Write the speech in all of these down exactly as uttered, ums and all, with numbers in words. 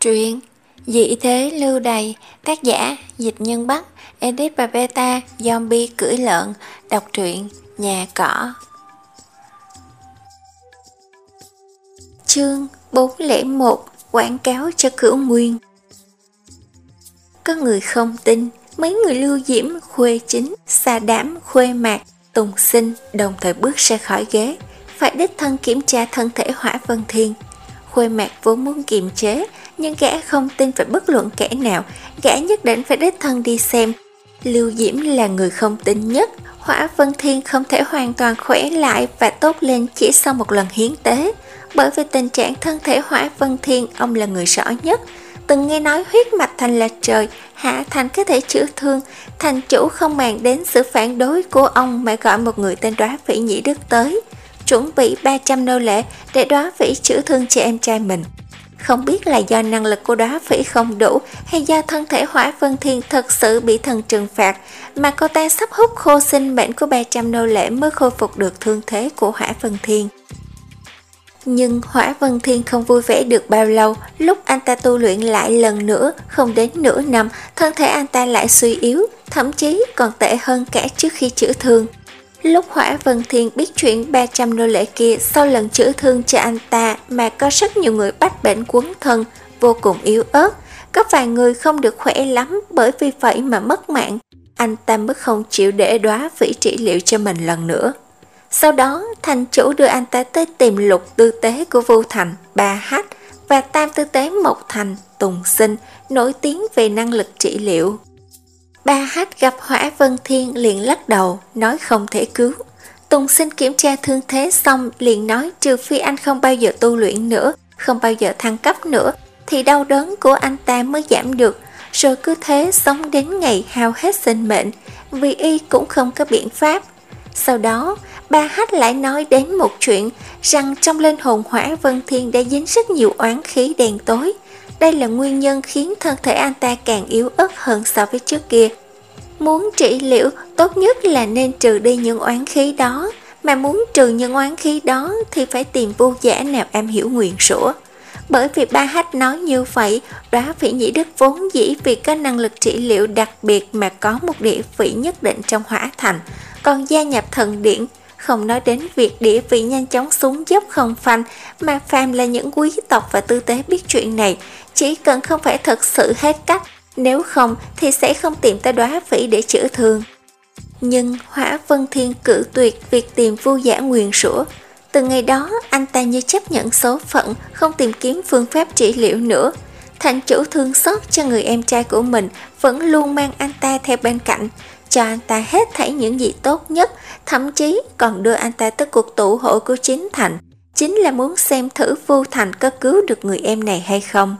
Truyện Dị thế lưu đày, tác giả Dịch Nhân Bắc, edit và beta Zombie cưỡi lợn. Đọc truyện Nhà Cỏ. Chương bốn không một. Quảng cáo cho Cửu Nguyên. Có người không tin, mấy người Lưu Diễm, Khuê Chính, Sa Đảm, Khuê Mạc, Tùng Sinh đồng thời bước ra khỏi ghế, phải đích thân kiểm tra thân thể Hỏa Vân Thiên. Khuê Mạc vốn muốn kiềm chế, nhưng gã không tin phải bất luận kẻ nào, gã nhất định phải đích thân đi xem. Lưu Diễm là người không tin nhất, Hỏa Vân Thiên không thể hoàn toàn khỏe lại và tốt lên chỉ sau một lần hiến tế. Bởi vì tình trạng thân thể Hỏa Vân Thiên, ông là người rõ nhất. Từng nghe nói huyết mạch thành là trời, hạ thành có thể chữa thương. Thành chủ không màng đến sự phản đối của ông mà gọi một người tên Đóa Phỉ Nhĩ Đức tới, chuẩn bị ba trăm nô lệ để Đóa Phỉ chữa thương cho em trai mình. Không biết là do năng lực của Đóa Phỉ không đủ hay do thân thể Hỏa Vân Thiên thật sự bị thần trừng phạt mà cô ta sắp hút khô sinh mệnh của ba trăm nô lệ mới khôi phục được thương thế của Hỏa Vân Thiên. Nhưng Hỏa Vân Thiên không vui vẻ được bao lâu, lúc anh ta tu luyện lại lần nữa, không đến nửa năm, thân thể anh ta lại suy yếu, thậm chí còn tệ hơn cả trước khi chữa thương. Lúc Hỏa Vân Thiên biết chuyện ba trăm nô lệ kia sau lần chữa thương cho anh ta mà có rất nhiều người bách bệnh quấn thân, vô cùng yếu ớt, có vài người không được khỏe lắm bởi vì vậy mà mất mạng, anh ta mới không chịu để Đóa Phỉ trị liệu cho mình lần nữa. Sau đó, thành chủ đưa anh ta tới tìm Lục Tư Tế của Vu Thành, Ba Hách và Tam Tư Tế Mộc Thành, Tùng Sinh, nổi tiếng về năng lực trị liệu. Ba Hách gặp Hỏa Vân Thiên liền lắc đầu, nói không thể cứu. Tùng Sinh kiểm tra thương thế xong liền nói trừ phi anh không bao giờ tu luyện nữa, không bao giờ thăng cấp nữa, thì đau đớn của anh ta mới giảm được, rồi cứ thế sống đến ngày hao hết sinh mệnh, vì y cũng không có biện pháp. Sau đó, Ba Hách lại nói đến một chuyện, rằng trong linh hồn Hỏa Vân Thiên đã dính rất nhiều oán khí đen tối. Đây là nguyên nhân khiến thân thể anh ta càng yếu ớt hơn so với trước kia. Muốn trị liệu, tốt nhất là nên trừ đi những oán khí đó, mà muốn trừ những oán khí đó thì phải tìm vô giả nào am hiểu nguyền rủa. Bởi vì Ba Hách nói như vậy, Đóa Phỉ Nhĩ Đức vốn dĩ vì có năng lực trị liệu đặc biệt mà có một địa vị nhất định trong Hỏa Thành, còn gia nhập thần điện. Không nói đến việc địa vị nhanh chóng xuống dốc không phanh, mà phàm là những quý tộc và tư tế biết chuyện này, chỉ cần không phải thật sự hết cách, nếu không thì sẽ không tìm tới Đóa Phỉ để chữa thương. Nhưng Hỏa Vân Thiên cự tuyệt việc tìm vu giả nguyền rủa. Từ ngày đó, anh ta như chấp nhận số phận, không tìm kiếm phương pháp trị liệu nữa. Thành chủ thương xót cho người em trai của mình, vẫn luôn mang anh ta theo bên cạnh, cho anh ta hết thảy những gì tốt nhất, thậm chí còn đưa anh ta tới cuộc tụ hội của chính thành, chính là muốn xem thử Vu Thành có cứu được người em này hay không.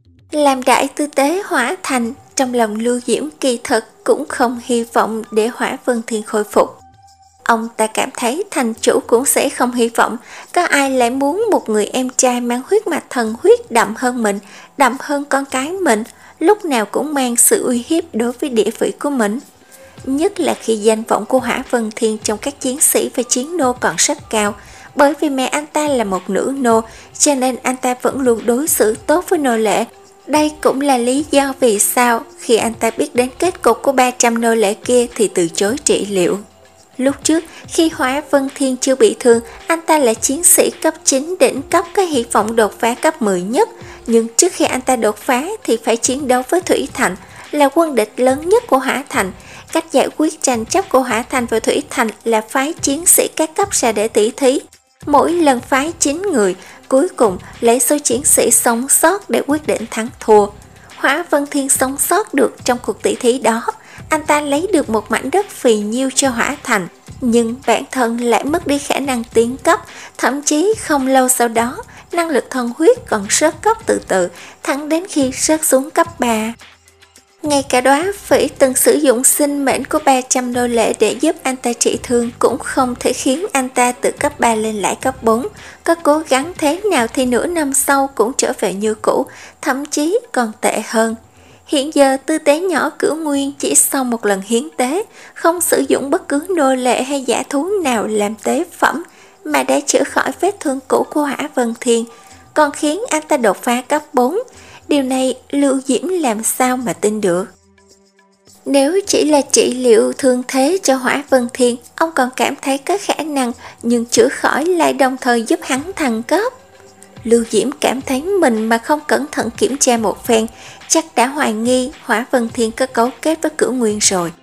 Làm đại tư tế Hỏa Thành, trong lòng Lưu Diễm kỳ thực cũng không hy vọng để Hỏa Vân Thiên khôi phục. Ông ta cảm thấy thành chủ cũng sẽ không hy vọng, có ai lại muốn một người em trai mang huyết mạch thần huyết đậm hơn mình, đậm hơn con cái mình, lúc nào cũng mang sự uy hiếp đối với địa vị của mình. Nhất là khi danh vọng của Hỏa Vân Thiên trong các chiến sĩ và chiến nô còn rất cao, bởi vì mẹ anh ta là một nữ nô, cho nên anh ta vẫn luôn đối xử tốt với nô lệ. Đây cũng là lý do vì sao khi anh ta biết đến kết cục của ba trăm nô lệ kia thì từ chối trị liệu. Lúc trước, khi Hỏa Vân Thiên chưa bị thương, anh ta là chiến sĩ cấp chín đỉnh cấp có hy vọng đột phá cấp mười nhất, nhưng trước khi anh ta đột phá thì phải chiến đấu với Thủy Thành, là quân địch lớn nhất của Hỏa Thành. Cách giải quyết tranh chấp của Hỏa Thành và Thủy Thành là phái chiến sĩ các cấp ra để tỷ thí. Mỗi lần phái chín người, cuối cùng lấy số chiến sĩ sống sót để quyết định thắng thua. Hỏa Vân Thiên sống sót được trong cuộc tỷ thí đó, anh ta lấy được một mảnh đất phì nhiêu cho Hỏa Thành, nhưng bản thân lại mất đi khả năng tiến cấp, thậm chí không lâu sau đó, năng lực thần huyết còn rớt cấp từ từ, thẳng đến khi rớt xuống cấp ba. Ngay cả Đóa Phỉ từng sử dụng sinh mệnh của ba trăm nô lệ để giúp anh ta trị thương cũng không thể khiến anh ta từ cấp ba lên lại cấp bốn. Có cố gắng thế nào thì nửa năm sau cũng trở về như cũ, thậm chí còn tệ hơn. Hiện giờ tư tế nhỏ Cửu Nguyên chỉ sau một lần hiến tế, không sử dụng bất cứ nô lệ hay giả thú nào làm tế phẩm, mà đã chữa khỏi vết thương cũ của Hỏa Vân Thiên, còn khiến anh ta đột phá cấp bốn. Điều này Lưu Diễm làm sao mà tin được. Nếu chỉ là trị liệu thương thế cho Hỏa Vân Thiên, ông còn cảm thấy có khả năng, nhưng chữa khỏi lại đồng thời giúp hắn thăng cấp. Lưu Diễm cảm thấy mình mà không cẩn thận kiểm tra một phen, chắc đã hoài nghi Hỏa Vân Thiên có cấu kết với Cửu Nguyên rồi.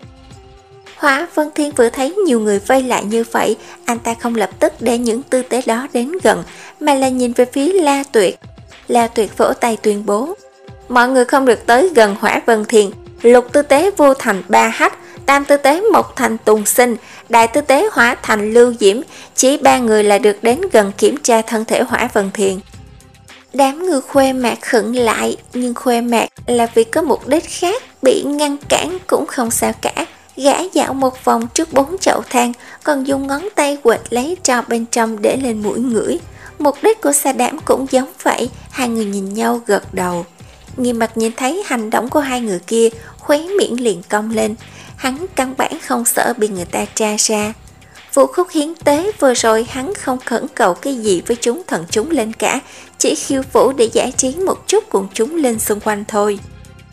Hỏa Vân Thiên vừa thấy nhiều người vây lại như vậy, anh ta không lập tức để những tư tế đó đến gần, mà là nhìn về phía La Tuyệt. La Tuyệt vỗ tay tuyên bố: mọi người không được tới gần Hỏa Vân Thiên. Lục tư tế vô thành Ba Hách, tam tư tế Mộc Thành Tùng Sinh, đại tư tế Hỏa Thành Lưu Diễm, chỉ ba người là được đến gần kiểm tra thân thể Hỏa Vân Thiên. Đám người Khuê Mạc khựng lại, nhưng Khuê Mạc là vì có mục đích khác, bị ngăn cản cũng không sao cả. Gã dạo một vòng trước bốn chậu than, còn dùng ngón tay quệt lấy tro bên trong để lên mũi ngửi. Mục đích của Sa Đảm cũng giống vậy, hai người nhìn nhau gật đầu. Nghiêm Mặt nhìn thấy hành động của hai người kia, khóe miệng liền cong lên. Hắn căn bản không sợ bị người ta tra ra. Vụ khúc hiến tế vừa rồi hắn không khẩn cầu cái gì với chúng thần chúng lên cả, chỉ khiêu vũ để giải trí một chút cùng chúng lên xung quanh thôi.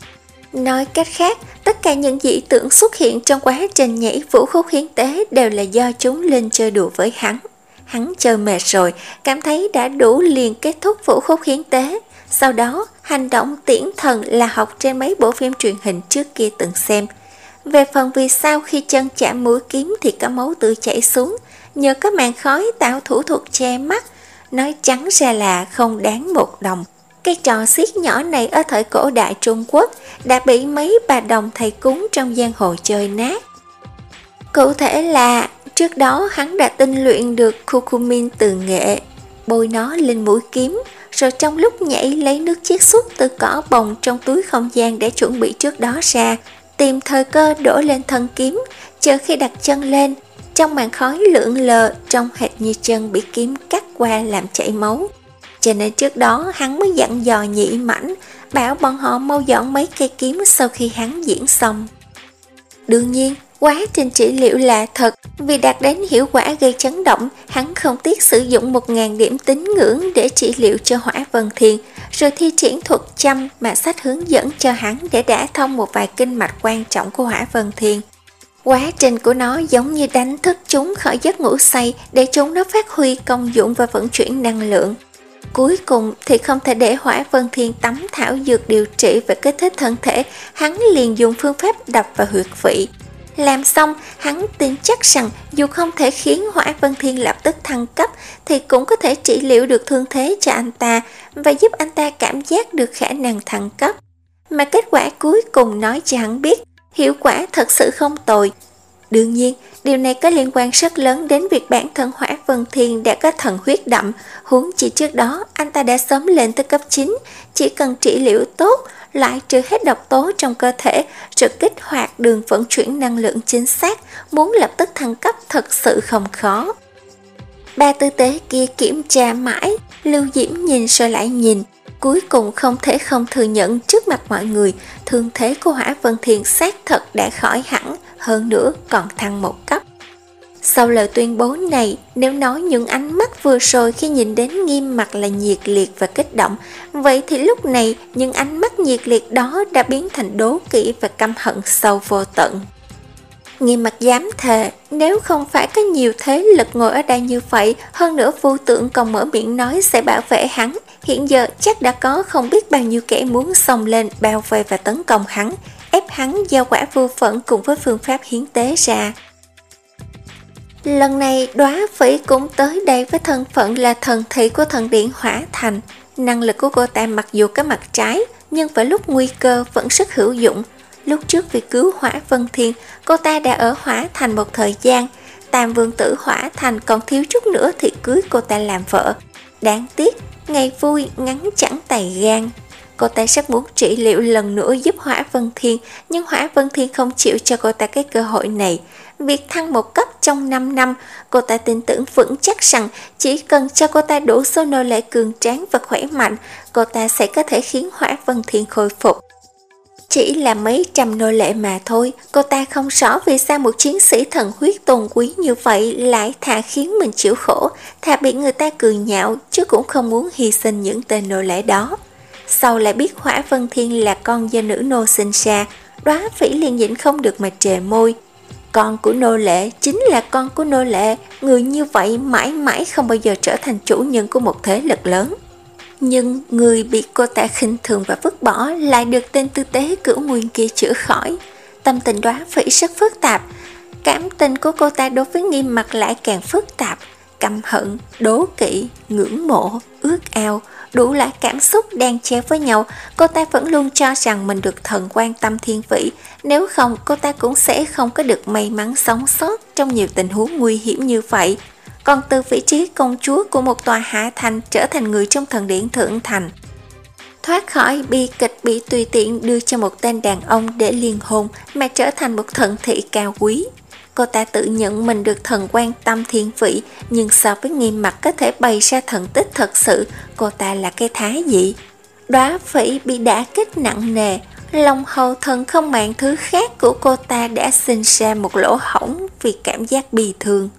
Nói cách khác, tất cả những dị tượng xuất hiện trong quá trình nhảy vũ khúc hiến tế đều là do chúng lên chơi đùa với hắn. Hắn chơi mệt rồi, cảm thấy đã đủ liền kết thúc vũ khúc hiến tế. Sau đó, hành động tiễn thần là học trên mấy bộ phim truyền hình trước kia từng xem. Về phần vì sao khi chân chạm mũi kiếm thì có máu tươi chảy xuống, nhờ có màn khói tạo thủ thuật che mắt, nói trắng ra là không đáng một đồng. Cái trò xiết nhỏ này ở thời cổ đại Trung Quốc đã bị mấy bà đồng thầy cúng trong giang hồ chơi nát. Cụ thể là trước đó hắn đã tinh luyện được curcumin từ nghệ, bôi nó lên mũi kiếm, rồi trong lúc nhảy lấy nước chiết xuất từ cỏ bồng trong túi không gian để chuẩn bị trước đó ra, tìm thời cơ đổ lên thân kiếm, chờ khi đặt chân lên, trong màn khói lượn lờ trông hệt như chân bị kiếm cắt qua làm chảy máu. Cho nên trước đó hắn mới dặn dò Nhị Mãnh, bảo bọn họ mau dọn mấy cây kiếm sau khi hắn diễn xong. Đương nhiên, quá trình trị liệu là thật, vì đạt đến hiệu quả gây chấn động, hắn không tiếc sử dụng một ngàn điểm tín ngưỡng để trị liệu cho Hỏa Vân Thiên, rồi thi triển thuật châm mà sách hướng dẫn cho hắn để đả thông một vài kinh mạch quan trọng của Hỏa Vân Thiên. Quá trình của nó giống như đánh thức chúng khỏi giấc ngủ say để chúng nó phát huy công dụng và vận chuyển năng lượng. Cuối cùng thì không thể để Hỏa Vân Thiên tắm thảo dược điều trị và kích thích thân thể, hắn liền dùng phương pháp đập vào huyệt vị. Làm xong, hắn tin chắc rằng dù không thể khiến Hỏa Vân Thiên lập tức thăng cấp thì cũng có thể trị liệu được thương thế cho anh ta và giúp anh ta cảm giác được khả năng thăng cấp. Mà kết quả cuối cùng nói cho hắn biết, hiệu quả thật sự không tồi. Đương nhiên, điều này có liên quan rất lớn đến việc bản thân Hỏa Vân Thiên đã có thần huyết đậm, huống chi trước đó anh ta đã sớm lên tới cấp chín, chỉ cần trị liệu tốt, loại trừ hết độc tố trong cơ thể, rồi kích hoạt đường vận chuyển năng lượng chính xác, muốn lập tức thăng cấp thật sự không khó. Ba tư tế kia kiểm tra mãi, Lưu Diễm nhìn rồi lại nhìn, cuối cùng không thể không thừa nhận trước mặt mọi người, thương thế của Hỏa Vân Thiên xác thật đã khỏi hẳn, hơn nữa còn thăng một cấp. Sau lời tuyên bố này, nếu nói những ánh mắt vừa rồi khi nhìn đến Nghiêm Mặt là nhiệt liệt và kích động, vậy thì lúc này những ánh mắt nhiệt liệt đó đã biến thành đố kỵ và căm hận sâu vô tận. Nghiêm Mặt dám thề, nếu không phải có nhiều thế lực ngồi ở đây như vậy, hơn nữa Vô Tượng còn mở miệng nói sẽ bảo vệ hắn, hiện giờ chắc đã có không biết bao nhiêu kẻ muốn xông lên bao vây và tấn công hắn, ép hắn giao quả vô phận cùng với phương pháp hiến tế ra. Lần này Đóa Phỉ cũng tới đây với thân phận là thần thị của thần điện Hỏa Thành. Năng lực của cô ta mặc dù có mặt trái, nhưng vào lúc nguy cơ vẫn rất hữu dụng. Lúc trước vì cứu Hỏa Vân Thiên, cô ta đã ở Hỏa Thành một thời gian. Tam vương tử Hỏa Thành còn thiếu chút nữa thì cưới cô ta làm vợ. Đáng tiếc, ngày vui ngắn chẳng tày gan. Cô ta rất muốn trị liệu lần nữa giúp Hỏa Vân Thiên, nhưng Hỏa Vân Thiên không chịu cho cô ta cái cơ hội này. Việc thăng một cấp trong năm năm, cô ta tin tưởng vững chắc rằng chỉ cần cho cô ta đủ số nô lệ cường tráng và khỏe mạnh, cô ta sẽ có thể khiến Hỏa Vân Thiên khôi phục. Chỉ là mấy trăm nô lệ mà thôi, cô ta không rõ vì sao một chiến sĩ thần huyết tôn quý như vậy lại thà khiến mình chịu khổ, thà bị người ta cười nhạo, chứ cũng không muốn hy sinh những tên nô lệ đó. sau lại biết Hỏa Vân Thiên là con do nữ nô sinh ra, Đóa Phỉ liền nhịn không được mà trề môi. Con của nô lệ chính là con của nô lệ, người như vậy mãi mãi không bao giờ trở thành chủ nhân của một thế lực lớn. Nhưng người bị cô ta khinh thường và vứt bỏ lại được tên tư tế Cửu Nguyên kia chữa khỏi. Tâm tình Đóa Phỉ rất phức tạp, cảm tình của cô ta đối với Nghiêm Mặc lại càng phức tạp, căm hận, đố kỵ, ngưỡng mộ, ước ao, đủ loại cảm xúc đang chéo với nhau. Cô ta vẫn luôn cho rằng mình được thần quan tâm thiên vị, nếu không cô ta cũng sẽ không có được may mắn sống sót trong nhiều tình huống nguy hiểm như vậy. Còn từ vị trí công chúa của một tòa hạ thành trở thành người trong thần điện thượng thành, thoát khỏi bi kịch bị tùy tiện đưa cho một tên đàn ông để liên hôn mà trở thành một thần thị cao quý. Cô ta tự nhận mình được thần quan tâm thiên vị, nhưng so với Nghiêm Mặc có thể bày ra thần tích thật sự, cô ta là cái thá gì? Đóa Phỉ bị đả kích nặng nề, lòng hầu thần không màng thứ khác của cô ta đã sinh ra một lỗ hổng vì cảm giác bi thương.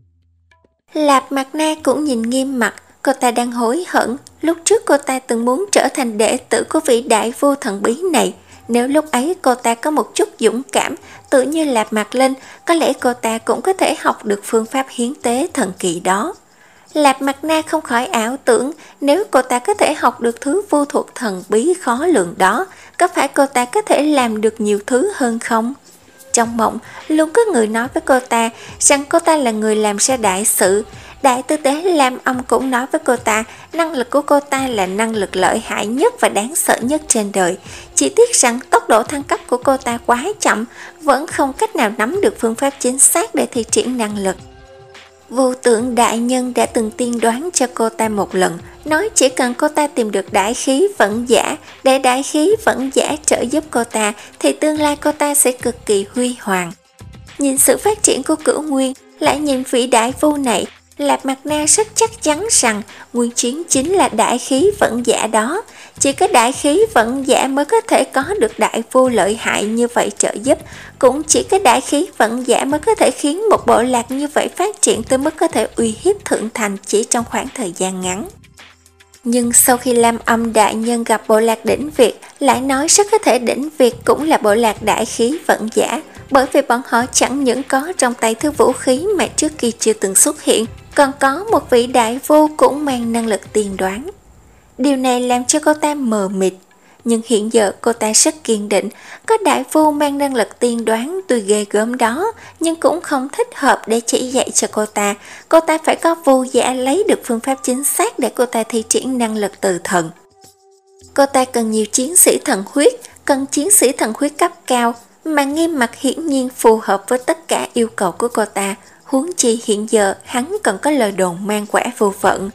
Lạp Mặt Na cũng nhìn Nghiêm Mặc, cô ta đang hối hận, lúc trước cô ta từng muốn trở thành đệ tử của vị đại vua thần bí này. Nếu lúc ấy cô ta có một chút dũng cảm, tự như Lạp Mạc Linh, có lẽ cô ta cũng có thể học được phương pháp hiến tế thần kỳ đó. Lạp Mạc Na không khỏi ảo tưởng, nếu cô ta có thể học được thứ vô thuật thần bí khó lường đó, có phải cô ta có thể làm được nhiều thứ hơn không? Trong mộng, luôn có người nói với cô ta rằng cô ta là người làm ra đại sự. Đại tư tế Lam Âm cũng nói với cô ta, năng lực của cô ta là năng lực lợi hại nhất và đáng sợ nhất trên đời. Chỉ tiếc rằng tốc độ thăng cấp của cô ta quá chậm, vẫn không cách nào nắm được phương pháp chính xác để thi triển năng lực. Vô Tượng đại nhân đã từng tiên đoán cho cô ta một lần, nói chỉ cần cô ta tìm được đại khí vận giả, để đại khí vận giả trợ giúp cô ta, thì tương lai cô ta sẽ cực kỳ huy hoàng. Nhìn sự phát triển của Cửu Nguyên, lại nhìn vị đại vua này, Lạp Mạc Na rất chắc chắn rằng Nguyên Chiến chính là đại khí vận giả đó. Chỉ có đại khí vận giả mới có thể có được đại vua lợi hại như vậy trợ giúp. Cũng chỉ có đại khí vận giả mới có thể khiến một bộ lạc như vậy phát triển tới mức có thể uy hiếp thượng thành chỉ trong khoảng thời gian ngắn. Nhưng sau khi Lam Âm đại nhân gặp bộ lạc đỉnh Việt, lại nói rất có thể đỉnh Việt cũng là bộ lạc đại khí vận giả, bởi vì bọn họ chẳng những có trong tay thứ vũ khí mà trước kia chưa từng xuất hiện, còn có một vị đại vua cũng mang năng lực tiên đoán. Điều này làm cho cô ta mờ mịt, nhưng hiện giờ cô ta rất kiên định, có đại vua mang năng lực tiên đoán tuy ghê gớm đó, nhưng cũng không thích hợp để chỉ dạy cho cô ta. Cô ta phải có vua giả lấy được phương pháp chính xác để cô ta thi triển năng lực từ thần. Cô ta cần nhiều chiến sĩ thần huyết, cần chiến sĩ thần huyết cấp cao, mà Nghiêm Mặc hiển nhiên phù hợp với tất cả yêu cầu của cô ta. Huống chi hiện giờ hắn còn có lời đồn mang quả vô vận.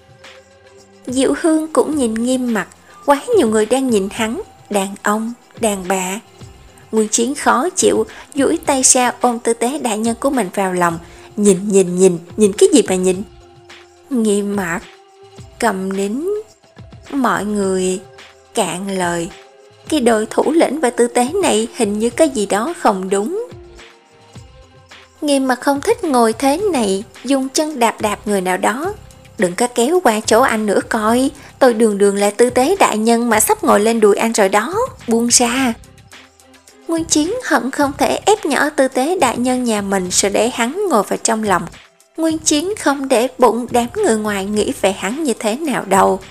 Diệu Hương cũng nhìn Nghiêm Mặc, quá nhiều người đang nhìn hắn, đàn ông, đàn bà. Nguyên Chiến khó chịu, duỗi tay ra ôm tư tế đại nhân của mình vào lòng. Nhìn nhìn nhìn, nhìn cái gì mà nhìn? Nghiêm Mặc, cầm nín. Mọi người cạn lời. Cái đội thủ lĩnh và tư tế này hình như có gì đó không đúng. Nghiêm Mặc không thích ngồi thế này, dùng chân đạp đạp người nào đó. Đừng có kéo qua chỗ anh nữa coi, tôi đường đường là tư tế đại nhân mà sắp ngồi lên đùi anh rồi đó, buông ra. Nguyên Chiến hận không thể ép nhỏ tư tế đại nhân nhà mình rồi để hắn ngồi vào trong lòng. Nguyên Chiến không để bụng đám người ngoài nghĩ về hắn như thế nào đâu.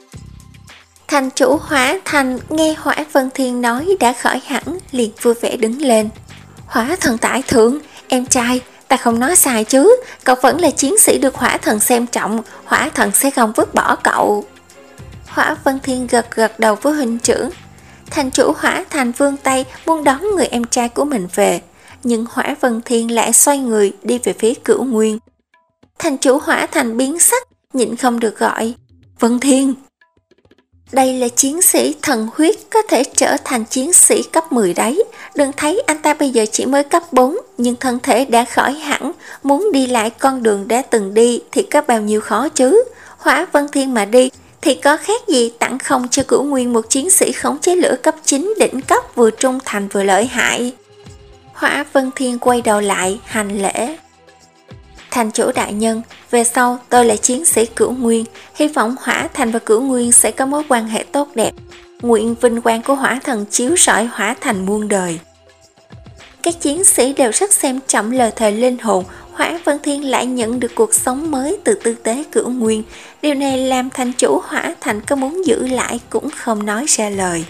Thành chủ Hỏa Thành nghe Hỏa Vân Thiên nói đã khỏi hẳn, liền vui vẻ đứng lên. Hỏa thần tại thượng, em trai, ta không nói sai chứ, cậu vẫn là chiến sĩ được Hỏa thần xem trọng, Hỏa thần sẽ không vứt bỏ cậu. Hỏa Vân Thiên gật gật đầu với huynh trưởng. Thành chủ Hỏa Thành vươn tay muốn đón người em trai của mình về, nhưng Hỏa Vân Thiên lại xoay người đi về phía Cửu Nguyên. Thành chủ Hỏa Thành biến sắc, nhịn không được gọi, Vân Thiên. Đây là chiến sĩ thần huyết, có thể trở thành chiến sĩ cấp mười đấy. Đừng thấy anh ta bây giờ chỉ mới cấp bốn, nhưng thân thể đã khỏi hẳn, muốn đi lại con đường đã từng đi thì có bao nhiêu khó chứ. Hỏa Vân Thiên mà đi thì có khác gì tặng không cho Cửu Nguyên một chiến sĩ khống chế lửa cấp chín đỉnh cấp, vừa trung thành vừa lợi hại. Hỏa Vân Thiên quay đầu lại hành lễ. Thành chủ đại nhân, về sau tôi là chiến sĩ Cửu Nguyên, hy vọng Hỏa Thành và Cửu Nguyên sẽ có mối quan hệ tốt đẹp. nguyện vinh quang của hỏa thần chiếu rọi hỏa thành muôn đời. Các chiến sĩ đều rất xem trọng lời thề linh hồn, Hỏa Vân Thiên lại nhận được cuộc sống mới từ tư tế Cửu Nguyên. Điều này làm thành chủ hỏa thành có muốn giữ lại cũng không nói ra lời.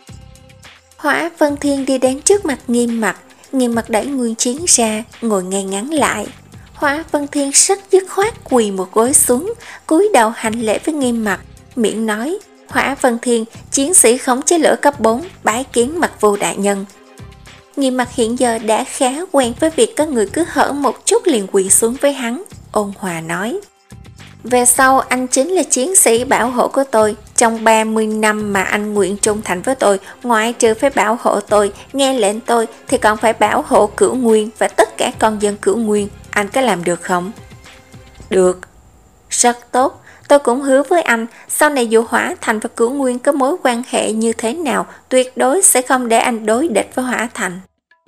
Hỏa Vân Thiên đi đến trước mặt Nghiêm Mặc, Nghiêm Mặc đẩy Nguyên Chiến ra, ngồi ngay ngắn lại. Hỏa Vân Thiên rất dứt khoát quỳ một gối xuống, cúi đầu hành lễ với Nghiêm Mặc, miệng nói: Hỏa Vân Thiên, chiến sĩ khống chế lửa cấp bốn, bái kiến Mặc Vô đại nhân. Nghiêm Mặc hiện giờ đã khá quen với việc có người cứ hở một chút liền quỳ xuống với hắn, ôn hòa nói: về sau anh chính là chiến sĩ bảo hộ của tôi. Trong ba mươi năm mà anh nguyện trung thành với tôi, ngoại trừ phải bảo hộ tôi, nghe lệnh tôi, thì còn phải bảo hộ Cửu Nguyên và tất cả con dân Cửu Nguyên. Anh có làm được không? Được. Rất tốt. Tôi cũng hứa với anh, sau này dù Hỏa Thành và Cửu Nguyên có mối quan hệ như thế nào, tuyệt đối sẽ không để anh đối địch với Hỏa Thành.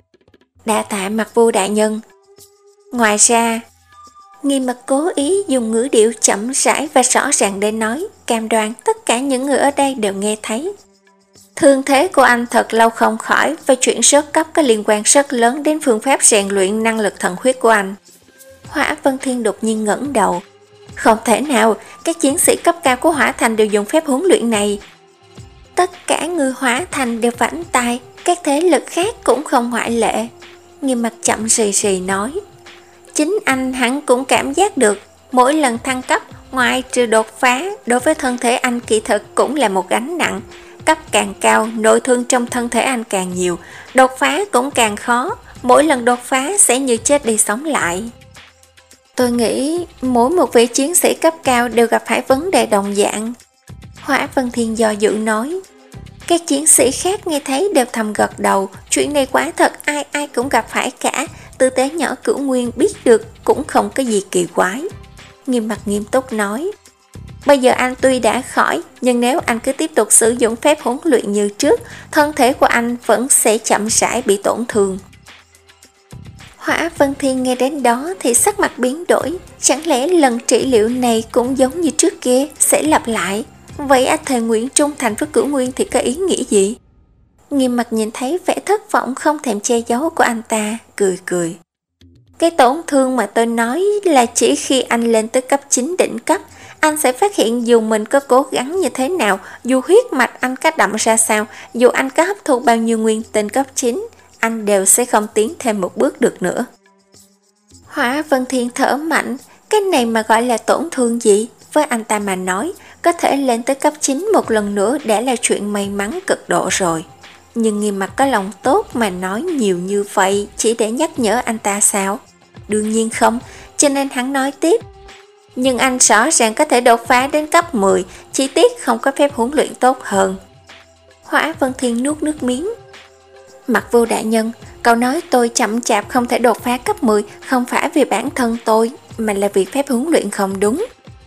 Đa tạ Mặc Vô đại nhân. Ngoài ra, Nghiêm Mặc cố ý dùng ngữ điệu chậm rãi và rõ ràng để nói, cam đoan tất cả những người ở đây đều nghe thấy. Thương thế của anh thật lâu không khỏi, và chuyện rớt cấp có liên quan rất lớn đến phương pháp rèn luyện năng lực thần huyết của anh. Hỏa Vân Thiên đột nhiên ngẩng đầu. Không thể nào, các chiến sĩ cấp cao của Hỏa Thành đều dùng phép huấn luyện này. Tất cả người Hỏa Thành đều vảnh tai, các thế lực khác cũng không ngoại lệ. Nghiêm Mặc chậm rì rì nói: chính anh hắn cũng cảm giác được, mỗi lần thăng cấp, ngoại trừ đột phá, đối với thân thể anh kỳ thực cũng là một gánh nặng. Cấp càng cao, nội thương trong thân thể anh càng nhiều, đột phá cũng càng khó, mỗi lần đột phá sẽ như chết đi sống lại. Tôi nghĩ mỗi một vị chiến sĩ cấp cao đều gặp phải vấn đề đồng dạng. Hỏa Vân Thiên do dự nói. Các chiến sĩ khác nghe thấy đều thầm gật đầu, chuyện này quả thật ai ai cũng gặp phải cả, tư tế nhỏ Cửu Nguyên biết được cũng không có gì kỳ quái. Nghiêm Mặc nghiêm túc nói: bây giờ anh tuy đã khỏi, nhưng nếu anh cứ tiếp tục sử dụng phép huấn luyện như trước, thân thể của anh vẫn sẽ chậm rãi bị tổn thương. Hỏa Vân Thiên nghe đến đó thì sắc mặt biến đổi, chẳng lẽ lần trị liệu này cũng giống như trước kia sẽ lặp lại? Vậy anh thề nguyện trung thành với Cửu Nguyên thì có ý nghĩa gì? Nghiêm Mặc nhìn thấy vẻ thất vọng không thèm che giấu của anh ta, cười cười. Cái tổn thương mà tôi nói là chỉ khi anh lên tới cấp chín đỉnh cấp, anh sẽ phát hiện dù mình có cố gắng như thế nào, dù huyết mạch anh có đậm ra sao, dù anh có hấp thụ bao nhiêu nguyên tinh cấp chín, anh đều sẽ không tiến thêm một bước được nữa. Hỏa Vân Thiên thở mạnh, cái này mà gọi là tổn thương gì? Với anh ta mà nói, có thể lên tới cấp chín một lần nữa đã là chuyện may mắn cực độ rồi. Nhưng Nghiêm Mặc có lòng tốt mà nói nhiều như vậy chỉ để nhắc nhở anh ta sao? Đương nhiên không, cho nên hắn nói tiếp. Nhưng anh rõ ràng có thể đột phá đến cấp mười, chỉ tiếc không có phép huấn luyện tốt hơn. Hỏa Vân Thiên nuốt nước miếng. Mặc Vô đại nhân, cậu nói tôi chậm chạp không thể đột phá cấp mười không phải vì bản thân tôi, mà là vì phép huấn luyện không đúng.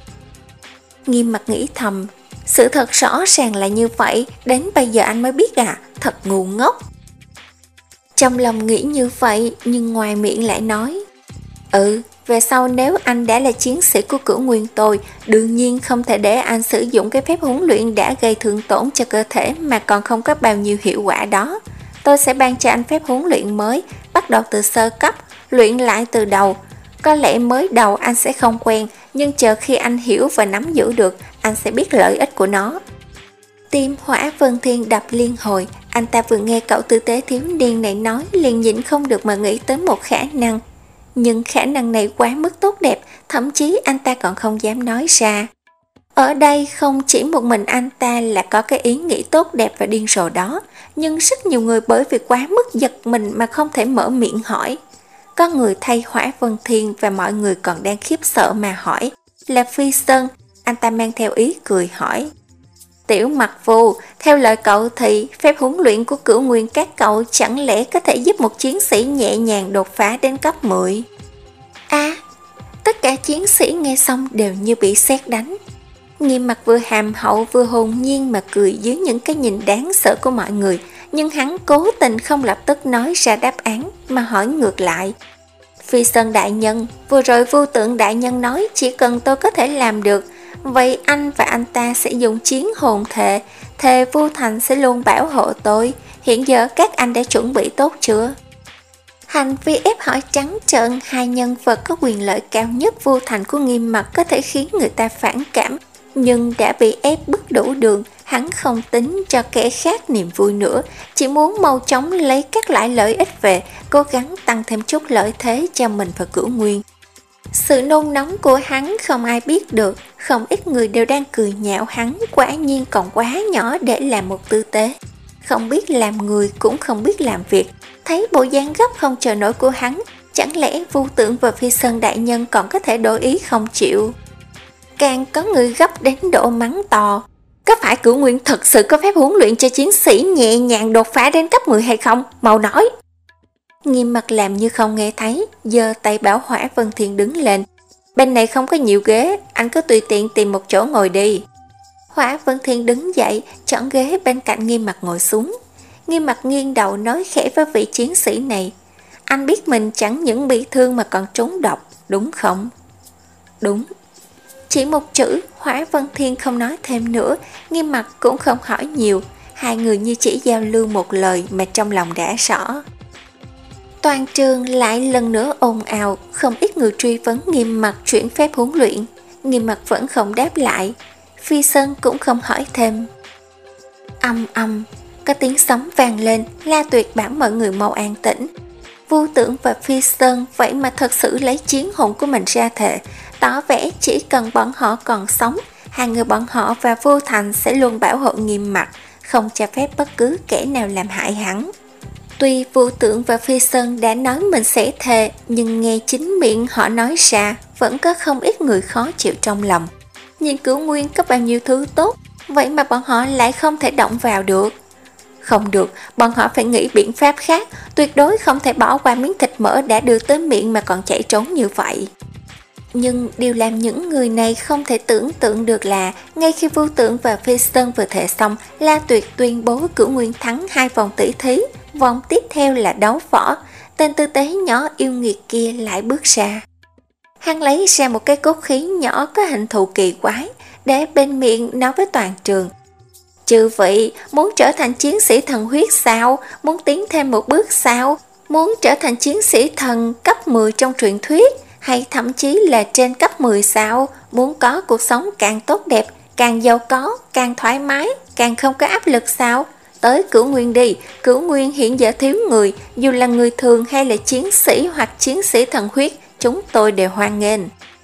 Nghiêm Mặc nghĩ thầm, sự thật rõ ràng là như vậy, đến bây giờ anh mới biết à, thật ngu ngốc. Trong lòng nghĩ như vậy, nhưng ngoài miệng lại nói, ừ, về sau nếu anh đã là chiến sĩ của Cửu Nguyên tôi, đương nhiên không thể để anh sử dụng cái phép huấn luyện đã gây thương tổn cho cơ thể mà còn không có bao nhiêu hiệu quả đó. Tôi sẽ ban cho anh phép huấn luyện mới, bắt đầu từ sơ cấp, luyện lại từ đầu. Có lẽ mới đầu anh sẽ không quen, nhưng chờ khi anh hiểu và nắm giữ được, anh sẽ biết lợi ích của nó. Tim Hỏa Vân Thiên đập liên hồi, anh ta vừa nghe cậu tư tế thiếu niên này nói liền nhịn không được mà nghĩ tới một khả năng. Nhưng khả năng này quá mức tốt đẹp, thậm chí anh ta còn không dám nói ra. Ở đây không chỉ một mình anh ta là có cái ý nghĩ tốt đẹp và điên rồ đó, nhưng rất nhiều người bởi vì quá mức giật mình mà không thể mở miệng hỏi. Có người thay Hỏa Vân Thiên và mọi người còn đang khiếp sợ mà hỏi, là Phi Sơn. Anh ta mang theo ý cười hỏi, Tiểu Mặc Vô, theo lời cậu thì phép huấn luyện của Cửu Nguyên các cậu chẳng lẽ có thể giúp một chiến sĩ nhẹ nhàng đột phá đến cấp mười? À, tất cả chiến sĩ nghe xong đều như bị sét đánh. Nghiêm Mặc vừa hàm hậu vừa hồn nhiên mà cười dưới những cái nhìn đáng sợ của mọi người, nhưng hắn cố tình không lập tức nói ra đáp án mà hỏi ngược lại. Phi Sơn đại nhân, vừa rồi Vô Tượng đại nhân nói chỉ cần tôi có thể làm được, vậy anh và anh ta sẽ dùng chiến hồn thề, thề Vu Thành sẽ luôn bảo hộ tôi. Hiện giờ các anh đã chuẩn bị tốt chưa? Hành vi ép hỏi trắng trợn hai nhân vật có quyền lợi cao nhất Vu Thành của Nghiêm Mặc có thể khiến người ta phản cảm, nhưng đã bị ép bức đủ đường, hắn không tính cho kẻ khác niềm vui nữa, chỉ muốn mau chóng lấy các loại lợi ích về, cố gắng tăng thêm chút lợi thế cho mình và Cửu Nguyên. Sự nôn nóng của hắn không ai biết được, không ít người đều đang cười nhạo hắn quả nhiên còn quá nhỏ để làm một tư tế. Không biết làm người cũng không biết làm việc, thấy bộ dáng gấp không chờ nổi của hắn, chẳng lẽ Vu Tượng và Phi Sơn đại nhân còn có thể đổi ý không chịu? Càng có người gấp đến độ mắng to, có phải Cửu Nguyên thật sự có phép huấn luyện cho chiến sĩ nhẹ nhàng đột phá đến cấp mười hay không? Mau nói! Nghiêm Mặt làm như không nghe thấy, giơ tay bảo Hỏa Vân Thiên đứng lên. Bên này không có nhiều ghế, anh cứ tùy tiện tìm một chỗ ngồi đi. Hỏa Vân Thiên đứng dậy, chọn ghế bên cạnh Nghiêm Mặt ngồi xuống. Nghiêm Mặt nghiêng đầu nói khẽ với vị chiến sĩ này, anh biết mình chẳng những bị thương mà còn trúng độc, đúng không? Đúng. Chỉ một chữ, Hỏa Vân Thiên không nói thêm nữa, Nghiêm Mặt cũng không hỏi nhiều, hai người như chỉ giao lưu một lời mà trong lòng đã rõ. Toàn trường lại lần nữa ồn ào, không ít người truy vấn Nghiêm Mặt chuyển phép huấn luyện. Nghiêm Mặt vẫn không đáp lại, Phi Sơn cũng không hỏi thêm. Âm âm, có tiếng sấm vang lên, La Tuyệt bảo mọi người mau an tĩnh. Vu Tượng và Phi Sơn vậy mà thật sự lấy chiến hồn của mình ra thề, tỏ vẻ chỉ cần bọn họ còn sống, hai người bọn họ và Vu Thành sẽ luôn bảo hộ Nghiêm Mặt, không cho phép bất cứ kẻ nào làm hại hắn. Tuy Vu Tượng và Phi Sơn đã nói mình sẽ thề, nhưng nghe chính miệng họ nói ra, vẫn có không ít người khó chịu trong lòng. Nhìn Cửu Nguyên có bao nhiêu thứ tốt, vậy mà bọn họ lại không thể động vào được. Không được, bọn họ phải nghĩ biện pháp khác, tuyệt đối không thể bỏ qua miếng thịt mỡ đã đưa tới miệng mà còn chạy trốn như vậy. Nhưng điều làm những người này không thể tưởng tượng được là ngay khi Vu Tượng và Phi Sơn vừa thề xong, La Tuyệt tuyên bố Cửu Nguyên thắng hai vòng tỷ thí, vòng tiếp theo là đấu võ. Tên tư tế nhỏ yêu nghiệt kia lại bước ra. Hắn lấy ra một cái cốt khí nhỏ có hình thù kỳ quái, để bên miệng nói với toàn trường. Chư vị, muốn trở thành chiến sĩ thần huyết sao? Muốn tiến thêm một bước sao? Muốn trở thành chiến sĩ thần cấp mười trong truyền thuyết? Hay thậm chí là trên cấp mười sao? Muốn có cuộc sống càng tốt đẹp, càng giàu có, càng thoải mái, càng không có áp lực sao? Tới Cửu Nguyên đi, Cửu Nguyên hiện giờ thiếu người, dù là người thường hay là chiến sĩ hoặc chiến sĩ thần huyết, chúng tôi đều hoan nghênh.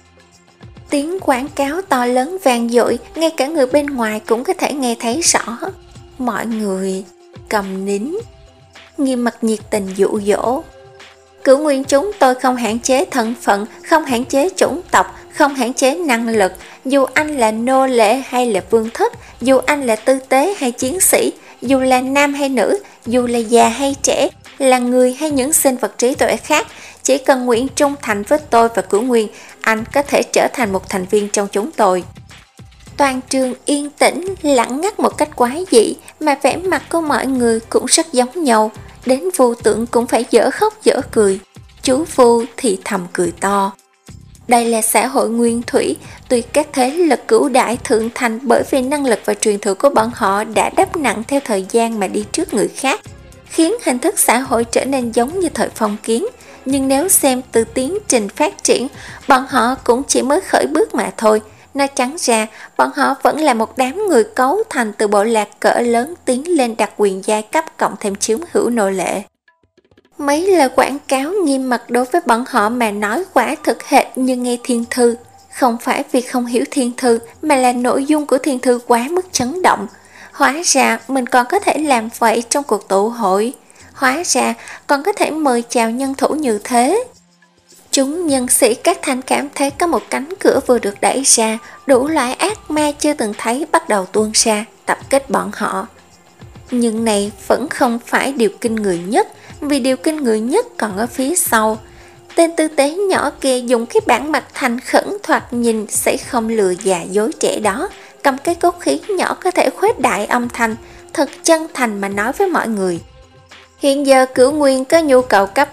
Tiếng quảng cáo to lớn vang dội, ngay cả người bên ngoài cũng có thể nghe thấy rõ. Mọi người cầm nín. Nghiêm Mặt nhiệt tình dụ dỗ. Cửu Nguyên chúng tôi không hạn chế thân phận, không hạn chế chủng tộc, không hạn chế năng lực. Dù anh là nô lệ hay là vương thất, dù anh là tư tế hay chiến sĩ, dù là nam hay nữ, dù là già hay trẻ, là người hay những sinh vật trí tuệ khác, chỉ cần nguyện trung thành với tôi và Cửu Nguyên, anh có thể trở thành một thành viên trong chúng tôi. Toàn trường yên tĩnh, lặng ngắt một cách quái dị, mà vẻ mặt của mọi người cũng rất giống nhau, đến Vu Tượng cũng phải dở khóc dở cười. Chú Vu thì thầm cười to. Đây là xã hội nguyên thủy, tuy các thế lực cửu đại thượng thành bởi vì năng lực và truyền thừa của bọn họ đã đắp nặng theo thời gian mà đi trước người khác, khiến hình thức xã hội trở nên giống như thời phong kiến. Nhưng nếu xem từ tiến trình phát triển, bọn họ cũng chỉ mới khởi bước mà thôi. Nói trắng ra, bọn họ vẫn là một đám người cấu thành từ bộ lạc cỡ lớn tiến lên đặc quyền giai cấp cộng thêm chiếm hữu nô lệ. Mấy lời quảng cáo Nghiêm Mặt đối với bọn họ mà nói quả thực hệt như nghe thiên thư. Không phải vì không hiểu thiên thư, mà là nội dung của thiên thư quá mức chấn động. Hóa ra mình còn có thể làm vậy trong cuộc tụ hội. Hóa ra còn có thể mời chào nhân thủ như thế. Chúng nhân sĩ các thành cảm thấy có một cánh cửa vừa được đẩy ra, đủ loại ác ma chưa từng thấy bắt đầu tuôn ra, tập kết bọn họ. Nhưng này vẫn không phải điều kinh người nhất, vì điều kinh người nhất còn ở phía sau. Tên tư tế nhỏ kia dùng cái bản mặt thành khẩn thoạt nhìn sẽ không lừa già dối trẻ đó, cầm cái cốt khí nhỏ có thể khuếch đại âm thanh, thật chân thành mà nói với mọi người. Hiện giờ Cửu Nguyên có nhu cầu cấp bách,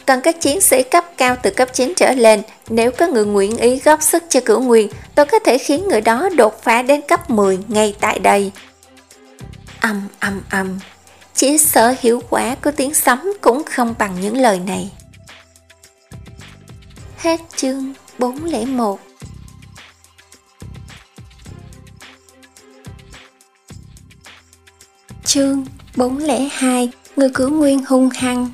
Còn các chiến sĩ cấp cao từ cấp chín trở lên, nếu có người nguyện ý góp sức cho Cửu Nguyên, tôi có thể khiến người đó đột phá đến cấp mười ngay tại đây. Âm âm âm, chỉ sợ hiệu quả của tiếng sấm cũng không bằng những lời này. Hết chương bốn không một. Chương bốn không hai, người Cửu Nguyên hung hăng.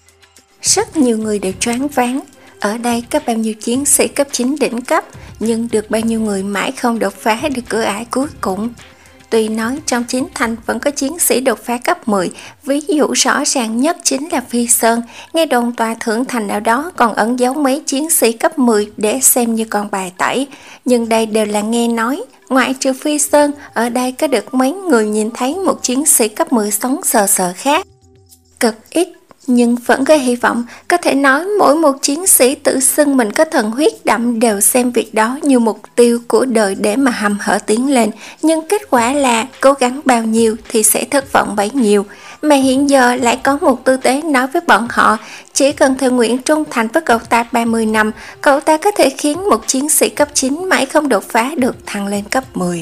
Rất nhiều người đều choáng váng. Ở đây có bao nhiêu chiến sĩ cấp chín đỉnh cấp, nhưng được bao nhiêu người mãi không đột phá được cửa ải cuối cùng. Tuy nói trong chín thành vẫn có chiến sĩ đột phá cấp mười, ví dụ rõ ràng nhất chính là Phi Sơn, nghe đồn tòa thượng thành nào đó còn ẩn giấu mấy chiến sĩ cấp mười để xem như con bài tẩy, nhưng đây đều là nghe nói. Ngoại trừ Phi Sơn, ở đây có được mấy người nhìn thấy một chiến sĩ cấp mười sống sờ sờ khác. Cực ít, nhưng vẫn có hy vọng. Có thể nói mỗi một chiến sĩ tự xưng mình có thần huyết đậm đều xem việc đó như mục tiêu của đời để mà hầm hở tiến lên. Nhưng kết quả là cố gắng bao nhiêu thì sẽ thất vọng bấy nhiêu. Mà hiện giờ lại có một tư tế nói với bọn họ, chỉ cần thề nguyện trung thành với cậu ta ba mươi năm, cậu ta có thể khiến một chiến sĩ cấp chín mãi không đột phá được thăng lên cấp mười.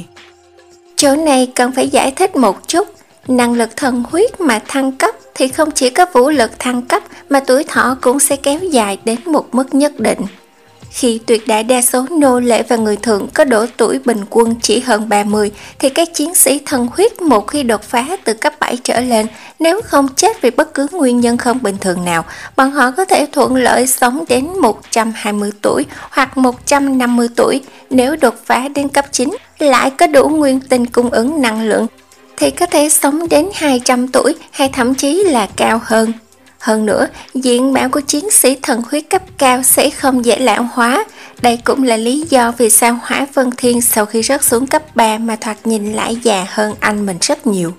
Chỗ này cần phải giải thích một chút. Năng lực thần huyết mà thăng cấp thì không chỉ có vũ lực thăng cấp mà tuổi thọ cũng sẽ kéo dài đến một mức nhất định. Khi tuyệt đại đa số nô lệ và người thường có độ tuổi bình quân chỉ hơn ba mươi thì các chiến sĩ thần huyết một khi đột phá từ cấp bảy trở lên, nếu không chết vì bất cứ nguyên nhân không bình thường nào, bọn họ có thể thuận lợi sống đến một trăm hai mươi tuổi hoặc một trăm năm mươi tuổi. Nếu đột phá đến cấp chín lại có đủ nguyên tinh cung ứng năng lượng thì có thể sống đến hai trăm tuổi hay thậm chí là cao hơn. Hơn nữa, diện mạo của chiến sĩ thần huyết cấp cao sẽ không dễ lão hóa. Đây cũng là lý do vì sao Hỏa Vân Thiên sau khi rớt xuống cấp ba mà thoạt nhìn lại già hơn anh mình rất nhiều.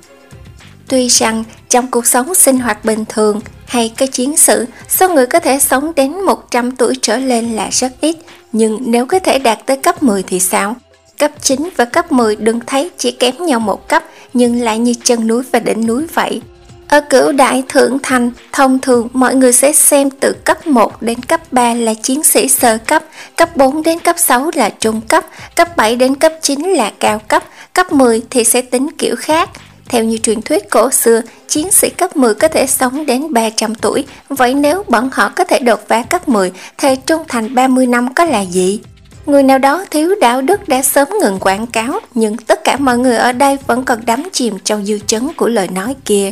Tuy rằng trong cuộc sống sinh hoạt bình thường hay cái chiến sự, số người có thể sống đến một trăm tuổi trở lên là rất ít, nhưng nếu có thể đạt tới cấp mười thì sao? Cấp chín và cấp mười đừng thấy chỉ kém nhau một cấp, nhưng lại như chân núi và đỉnh núi vậy. Ở Cửu Đại Thượng Thành, thông thường mọi người sẽ xem từ cấp một đến cấp ba là chiến sĩ sơ cấp, cấp bốn đến cấp sáu là trung cấp, cấp bảy đến cấp chín là cao cấp, cấp mười thì sẽ tính kiểu khác. Theo như truyền thuyết cổ xưa, chiến sĩ cấp mười có thể sống đến ba trăm tuổi, vậy nếu bọn họ có thể đột phá cấp mười, thì trung thành ba mươi năm có là gì? Người nào đó thiếu đạo đức đã sớm ngừng quảng cáo, nhưng tất cả mọi người ở đây vẫn còn đắm chìm trong dư chấn của lời nói kia.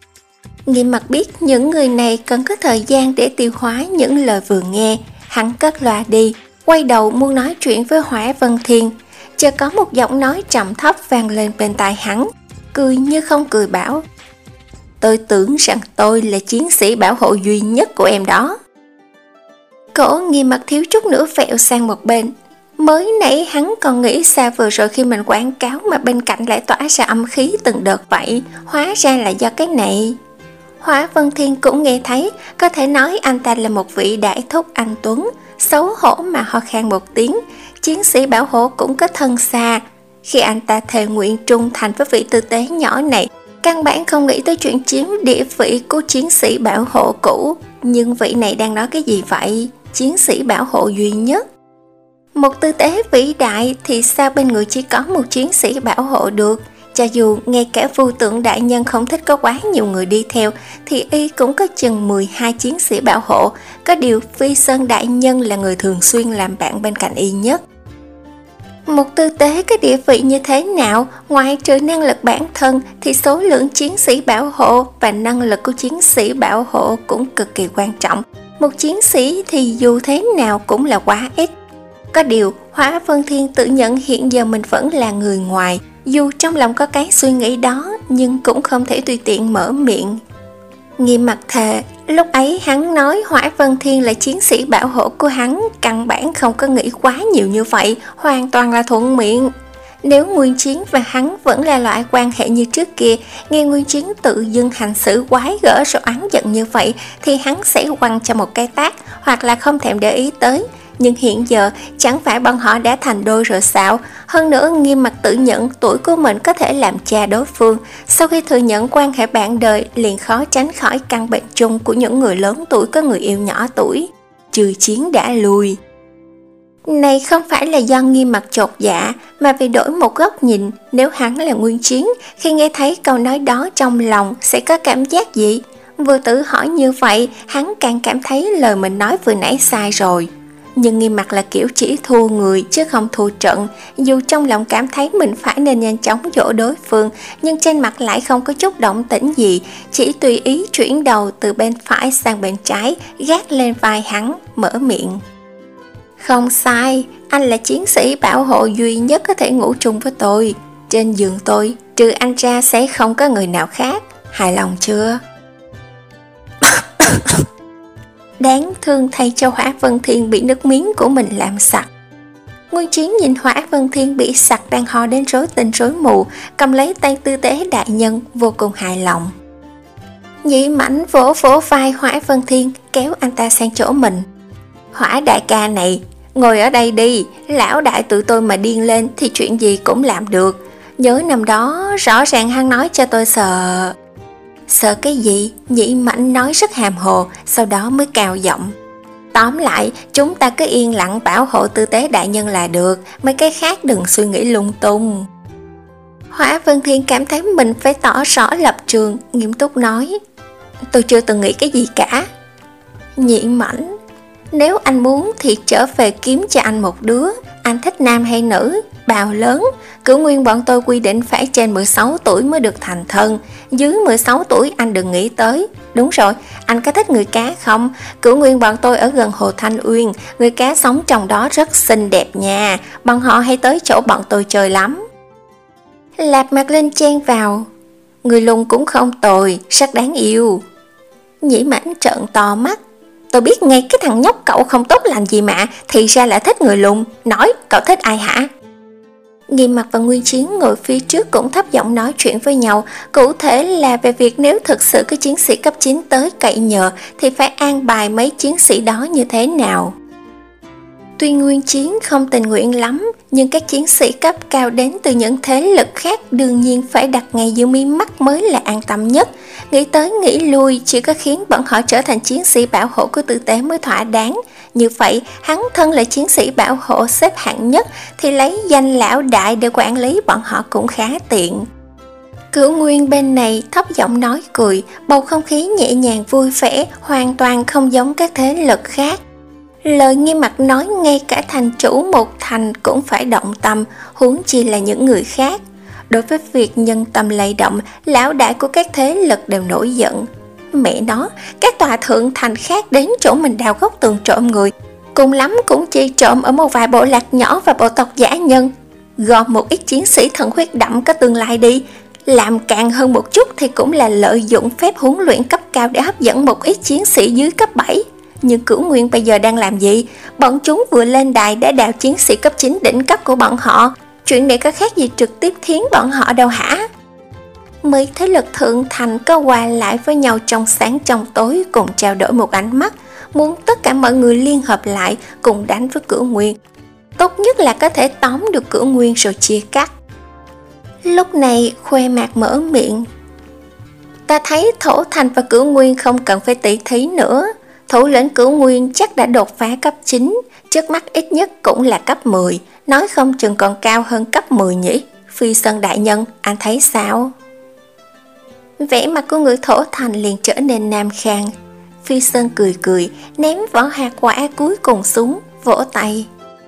Nghiêm Mặt biết những người này cần có thời gian để tiêu hóa những lời vừa nghe. Hắn cất loa đi, quay đầu muốn nói chuyện với Hỏa Vân Thiên. Chợt có một giọng nói trầm thấp vang lên bên tai hắn, cười như không cười bảo: "Tôi tưởng rằng tôi là chiến sĩ bảo hộ duy nhất của em đó." Cổ Nghiêm Mặt thiếu chút nữa vẹo sang một bên. Mới nãy hắn còn nghĩ sao vừa rồi khi mình quảng cáo mà bên cạnh lại tỏa ra âm khí từng đợt vậy, hóa ra là do cái này. Hỏa Vân Thiên cũng nghe thấy, có thể nói anh ta là một vị đại thúc anh tuấn, xấu hổ mà ho khan một tiếng. Chiến sĩ bảo hộ cũng có thân xa. Khi anh ta thề nguyện trung thành với vị tư tế nhỏ này, căn bản không nghĩ tới chuyện chiếm địa vị của chiến sĩ bảo hộ cũ. Nhưng vị này đang nói cái gì vậy? Chiến sĩ bảo hộ duy nhất? Một tư tế vĩ đại thì sao bên người chỉ có một chiến sĩ bảo hộ được? Cho dù ngay cả Vô Tượng đại nhân không thích có quá nhiều người đi theo thì y cũng có chừng mười hai chiến sĩ bảo hộ. Có điều Phi Sơn đại nhân là người thường xuyên làm bạn bên cạnh y nhất. Một tư tế có địa vị như thế nào, ngoài trừ năng lực bản thân thì số lượng chiến sĩ bảo hộ và năng lực của chiến sĩ bảo hộ cũng cực kỳ quan trọng. Một chiến sĩ thì dù thế nào cũng là quá ít. Có điều Hỏa Vân Thiên tự nhận hiện giờ mình vẫn là người ngoài, dù trong lòng có cái suy nghĩ đó nhưng cũng không thể tùy tiện mở miệng. Nghiêm Mặt thề, lúc ấy hắn nói Hỏa Vân Thiên là chiến sĩ bảo hộ của hắn, căn bản không có nghĩ quá nhiều như vậy, hoàn toàn là thuận miệng. Nếu Nguyên Chiến và hắn vẫn là loại quan hệ như trước kia, nghe Nguyên Chiến tự dưng hành xử quái gở rồi oán giận như vậy thì hắn sẽ quăng cho một cái tát, hoặc là không thèm để ý tới. Nhưng hiện giờ chẳng phải bọn họ đã thành đôi rồi sao? Hơn nữa Nghiêm Mặt tự nhận tuổi của mình có thể làm cha đối phương. Sau khi thừa nhận quan hệ bạn đời, liền khó tránh khỏi căn bệnh chung của những người lớn tuổi có người yêu nhỏ tuổi. Trừ chiến đã lùi. Này không phải là do Nghiêm Mặt chột dạ, mà vì đổi một góc nhìn. Nếu hắn là Nguyên Chiến, khi nghe thấy câu nói đó trong lòng sẽ có cảm giác gì? Vừa tự hỏi như vậy, hắn càng cảm thấy lời mình nói vừa nãy sai rồi. Nhưng Nghiêm Mặt là kiểu chỉ thua người chứ không thua trận. Dù trong lòng cảm thấy mình phải nên nhanh chóng dỗ đối phương, nhưng trên mặt lại không có chút động tĩnh gì, chỉ tùy ý chuyển đầu từ bên phải sang bên trái, gác lên vai hắn, mở miệng. Không sai, anh là chiến sĩ bảo hộ duy nhất có thể ngủ chung với tôi. Trên giường tôi, trừ anh ra sẽ không có người nào khác. Hài lòng chưa? Đáng thương thay cho Hỏa Vân Thiên bị nước miếng của mình làm sặc. Nguyên Chiến nhìn Hỏa Vân Thiên bị sặc đang ho đến rối tinh rối mù, cầm lấy tay tư tế đại nhân, vô cùng hài lòng. Nhị Mãnh vỗ vỗ vai Hỏa Vân Thiên, kéo anh ta sang chỗ mình. Hỏa đại ca này, ngồi ở đây đi, lão đại tụi tôi mà điên lên thì chuyện gì cũng làm được. Nhớ năm đó rõ ràng hắn nói cho tôi sợ. Sợ cái gì? Nhị Mãnh nói rất hàm hồ, sau đó mới cao giọng. Tóm lại, chúng ta cứ yên lặng bảo hộ tư tế đại nhân là được, mấy cái khác đừng suy nghĩ lung tung. Hỏa Vân Thiên cảm thấy mình phải tỏ rõ lập trường, nghiêm túc nói. Tôi chưa từng nghĩ cái gì cả. Nhị Mãnh, nếu anh muốn thì trở về kiếm cho anh một đứa. Anh thích nam hay nữ, bào lớn. Cửu Nguyên bọn tôi quy định phải trên mười sáu tuổi mới được thành thân. Dưới mười sáu tuổi anh đừng nghĩ tới. Đúng rồi, anh có thích người cá không? Cửu Nguyên bọn tôi ở gần Hồ Thanh Uyên, người cá sống trong đó rất xinh đẹp nha. Bọn họ hay tới chỗ bọn tôi chơi lắm. Lạp Mạc Linh chen vào. Người lùn cũng không tồi, rất đáng yêu. Nhĩ Mãnh trợn to mắt. Tôi biết ngay cái thằng nhóc cậu không tốt lành gì mà, thì ra là thích người lùn. Nói, cậu thích ai hả? Nghiêm Mặt và Nguyên Chiến ngồi phía trước cũng thấp giọng nói chuyện với nhau, cụ thể là về việc nếu thực sự có chiến sĩ cấp chín tới cậy nhờ thì phải an bài mấy chiến sĩ đó như thế nào. Tuy Nguyên Chiến không tình nguyện lắm, nhưng các chiến sĩ cấp cao đến từ những thế lực khác đương nhiên phải đặt ngay dưới mí mắt mới là an tâm nhất. Nghĩ tới nghĩ lui, chỉ có khiến bọn họ trở thành chiến sĩ bảo hộ của tư tế mới thỏa đáng. Như vậy, hắn thân là chiến sĩ bảo hộ xếp hạng nhất thì lấy danh lão đại để quản lý bọn họ cũng khá tiện. Cửu Nguyên bên này thấp giọng nói cười, bầu không khí nhẹ nhàng vui vẻ, hoàn toàn không giống các thế lực khác. Lời Nghiêm Mặt nói ngay cả thành chủ một thành cũng phải động tâm, huống chi là những người khác. Đối với việc nhân tâm lay động, lão đại của các thế lực đều nổi giận. Mẹ nó, các tòa thượng thành khác đến chỗ mình đào gốc tường trộm người, cùng lắm cũng chỉ trộm ở một vài bộ lạc nhỏ và bộ tộc dã nhân. Gom một ít chiến sĩ thần huyết đậm có tương lai đi, làm càng hơn một chút thì cũng là lợi dụng phép huấn luyện cấp cao để hấp dẫn một ít chiến sĩ dưới cấp bảy. Nhưng Cửu Nguyên bây giờ đang làm gì? Bọn chúng vừa lên đài đã đào chiến sĩ cấp chín đỉnh cấp của bọn họ. Chuyện này có khác gì trực tiếp thiến bọn họ đâu hả? Mấy thế lực thượng thành có qua lại với nhau trong sáng trong tối, cùng trao đổi một ánh mắt, muốn tất cả mọi người liên hợp lại cùng đánh với Cửu Nguyên. Tốt nhất là có thể tóm được Cửu Nguyên rồi chia cắt. Lúc này Khuê Mạc mở miệng. Ta thấy Thổ Thành và Cửu Nguyên không cần phải tỉ thí nữa. Thủ lĩnh Cửu Nguyên chắc đã đột phá cấp chín, trước mắt ít nhất cũng là cấp mười, nói không chừng còn cao hơn cấp mười nhỉ. Phi Sơn đại nhân, anh thấy sao? Vẻ mặt của người Thổ Thành liền trở nên nam khang. Phi Sơn cười cười, ném vỏ hạt quả cuối cùng xuống, vỗ tay.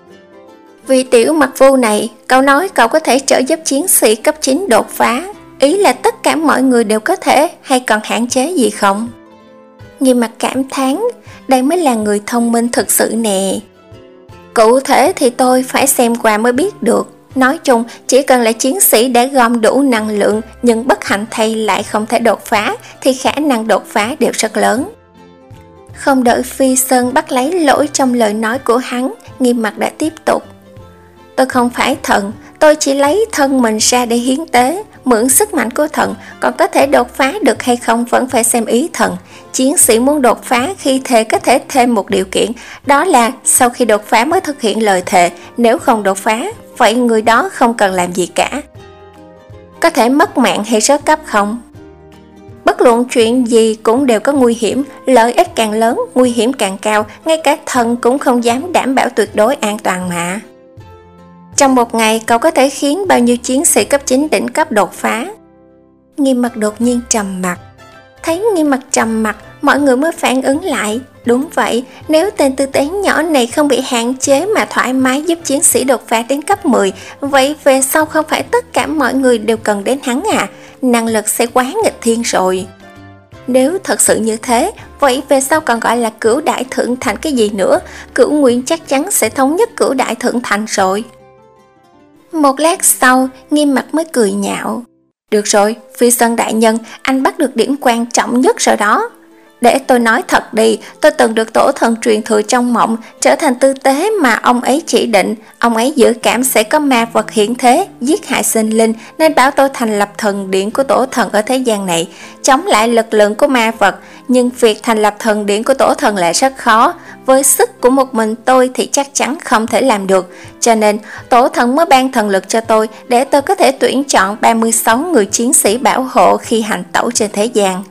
Vì tiểu mặt vu này, cậu nói cậu có thể trợ giúp chiến sĩ cấp chín đột phá. Ý là tất cả mọi người đều có thể, hay còn hạn chế gì không? Nghiêm Mặt cảm thán, đây mới là người thông minh thực sự nè. Cụ thể thì tôi phải xem qua mới biết được. Nói chung, chỉ cần là chiến sĩ đã gom đủ năng lượng nhưng bất hạnh thay lại không thể đột phá thì khả năng đột phá đều rất lớn. Không đợi Phi Sơn bắt lấy lỗi trong lời nói của hắn, Nghiêm Mặt đã tiếp tục. tôi không phải thần, tôi chỉ lấy thân mình ra để hiến tế, mượn sức mạnh của thần, còn có thể đột phá được hay không vẫn phải xem ý thần. Chiến sĩ muốn đột phá khi thề có thể thêm một điều kiện, đó là sau khi đột phá mới thực hiện lời thề, nếu không đột phá, vậy người đó không cần làm gì cả. Có thể mất mạng hay rớt cấp không? Bất luận chuyện gì cũng đều có nguy hiểm, lợi ích càng lớn, nguy hiểm càng cao, ngay cả thần cũng không dám đảm bảo tuyệt đối an toàn mà. Trong một ngày, cậu có thể khiến bao nhiêu chiến sĩ cấp chín đỉnh cấp đột phá? Nghiêm Mặc đột nhiên trầm mặt. Thấy Nghiêm Mặc trầm mặt, mọi người mới phản ứng lại. Đúng vậy, nếu tên tư tế nhỏ này không bị hạn chế mà thoải mái giúp chiến sĩ đột phá đến cấp mười, vậy về sau không phải tất cả mọi người đều cần đến hắn à? Năng lực sẽ quá nghịch thiên rồi. Nếu thật sự như thế, vậy về sau còn gọi là Cửu Đại Thượng Thành cái gì nữa? Cửu Nguyên chắc chắn sẽ thống nhất Cửu Đại Thượng Thành rồi. Một lát sau, Nghiêm Mặc mới cười nhạo. Được rồi, Phi Sơn đại nhân, anh bắt được điểm quan trọng nhất rồi đó. Để tôi nói thật đi, tôi từng được tổ thần truyền thừa trong mộng, trở thành tư tế mà ông ấy chỉ định. Ông ấy dự cảm sẽ có ma vật hiện thế, giết hại sinh linh, nên bảo tôi thành lập thần điện của tổ thần ở thế gian này, chống lại lực lượng của ma vật. Nhưng việc thành lập thần điện của tổ thần lại rất khó, với sức của một mình tôi thì chắc chắn không thể làm được. Cho nên tổ thần mới ban thần lực cho tôi, để tôi có thể tuyển chọn ba mươi sáu người chiến sĩ bảo hộ khi hành tẩu trên thế gian.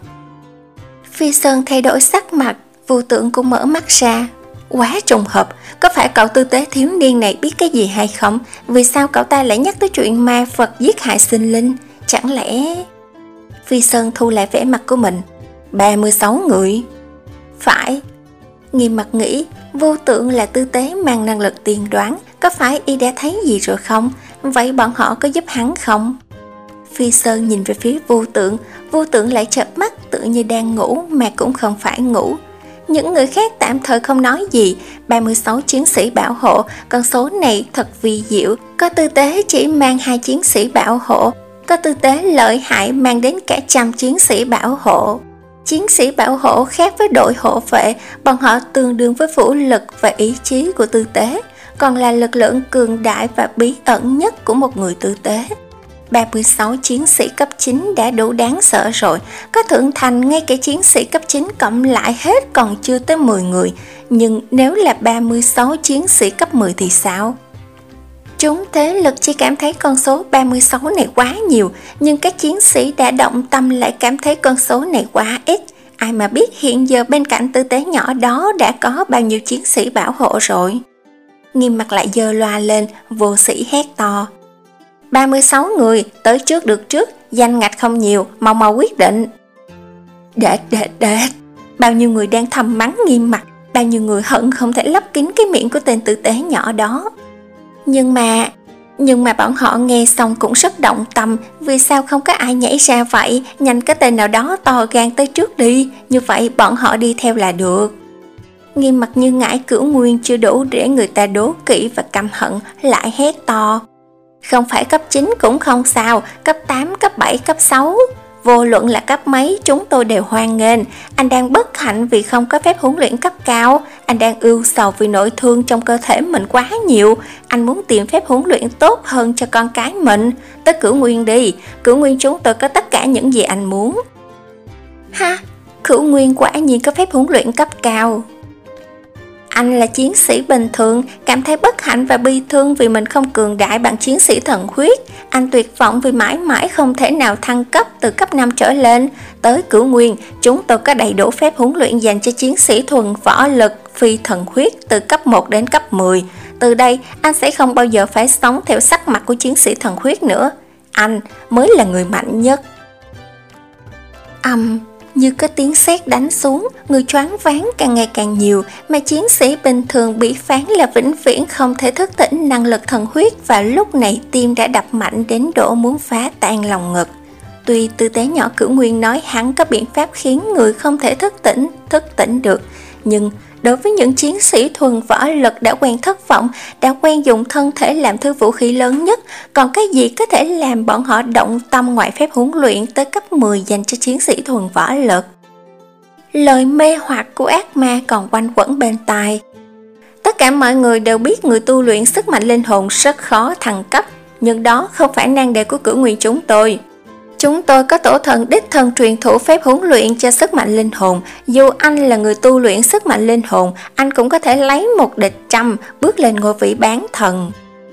Phi Sơn thay đổi sắc mặt, Vô Tượng cũng mở mắt ra. Quá trùng hợp, có phải cậu tư tế thiếu niên này biết cái gì hay không? Vì sao cậu ta lại nhắc tới chuyện ma vật giết hại sinh linh? Chẳng lẽ... Phi Sơn thu lại vẻ mặt của mình. ba mươi sáu người? Phải. Nghiêm Mặc nghĩ, Vô Tượng là tư tế mang năng lực tiên đoán, có phải y đã thấy gì rồi không? Vậy bọn họ có giúp hắn không? Phi Sơn nhìn về phía Vô Tượng, Vô Tượng lại chợp mắt tự như đang ngủ mà cũng không phải ngủ. Những người khác tạm thời không nói gì, ba mươi sáu chiến sĩ bảo hộ, con số này thật vi diệu, có tư tế chỉ mang hai chiến sĩ bảo hộ, có tư tế lợi hại mang đến cả trăm chiến sĩ bảo hộ. Chiến sĩ bảo hộ khác với đội hộ vệ, bọn họ tương đương với vũ lực và ý chí của tư tế, còn là lực lượng cường đại và bí ẩn nhất của một người tư tế. ba mươi sáu chiến sĩ cấp chín đã đủ đáng sợ rồi, có thượng thành ngay cả chiến sĩ cấp chín cộng lại hết còn chưa tới mười người, nhưng nếu là ba mươi sáu chiến sĩ cấp mười thì sao? Chúng thế lực chỉ cảm thấy con số ba mươi sáu này quá nhiều, nhưng các chiến sĩ đã động tâm lại cảm thấy con số này quá ít. Ai mà biết hiện giờ bên cạnh tư tế nhỏ đó đã có bao nhiêu chiến sĩ bảo hộ rồi. Nghiêm Mặc lại giơ loa lên, vô sĩ hét to. ba mươi sáu người, tới trước được trước, danh ngạch không nhiều, mau mau quyết định. Đệt đệt đệt, bao nhiêu người đang thầm mắng Nghiêm Mặc, bao nhiêu người hận không thể lấp kín cái miệng của tên tử tế nhỏ đó. Nhưng mà, nhưng mà bọn họ nghe xong cũng rất động tâm, vì sao không có ai nhảy ra vậy, nhanh cái tên nào đó to gan tới trước đi, như vậy bọn họ đi theo là được. Nghiêm Mặc như ngải Cửu Nguyên chưa đủ để người ta đố kỵ và căm hận, lại hét to. Không phải cấp chín cũng không sao, cấp tám, cấp bảy, cấp sáu. Vô luận là cấp mấy, chúng tôi đều hoan nghênh. Anh đang bất hạnh vì không có phép huấn luyện cấp cao. Anh đang ưu sầu vì nội thương trong cơ thể mình quá nhiều. Anh muốn tìm phép huấn luyện tốt hơn cho con cái mình. Tới Cửu Nguyên đi, Cửu Nguyên chúng tôi có tất cả những gì anh muốn. Ha, Cửu Nguyên quả nhiên có phép huấn luyện cấp cao. Anh là chiến sĩ bình thường, cảm thấy bất hạnh và bi thương vì mình không cường đại bằng chiến sĩ thần huyết. Anh tuyệt vọng vì mãi mãi không thể nào thăng cấp từ cấp năm trở lên. Tới Cửu Nguyên, chúng tôi có đầy đủ phép huấn luyện dành cho chiến sĩ thuần võ lực phi thần huyết từ cấp một đến cấp mười. Từ đây, anh sẽ không bao giờ phải sống theo sắc mặt của chiến sĩ thần huyết nữa. Anh mới là người mạnh nhất. Âm... Um, Như có tiếng sét đánh xuống, người choáng váng càng ngày càng nhiều, mà chiến sĩ bình thường bị phán là vĩnh viễn không thể thức tỉnh năng lực thần huyết, và lúc này tim đã đập mạnh đến độ muốn phá tan lòng ngực. Tuy tư tế nhỏ Cửu Nguyên nói hắn có biện pháp khiến người không thể thức tỉnh, thức tỉnh được, nhưng đối với những chiến sĩ thuần võ lực đã quen thất vọng, đã quen dùng thân thể làm thứ vũ khí lớn nhất, còn cái gì có thể làm bọn họ động tâm ngoại phép huấn luyện tới cấp mười dành cho chiến sĩ thuần võ lực? Lời mê hoặc của ác ma còn quanh quẩn bên tai. Tất cả mọi người đều biết người tu luyện sức mạnh linh hồn rất khó thăng cấp, nhưng đó không phải nan đề của Cửu Nguyên chúng tôi. Chúng tôi có tổ thần đích thân truyền thụ phép huấn luyện cho sức mạnh linh hồn. Dù anh là người tu luyện sức mạnh linh hồn, anh cũng có thể lấy một địch trăm, bước lên ngôi vị bán thần.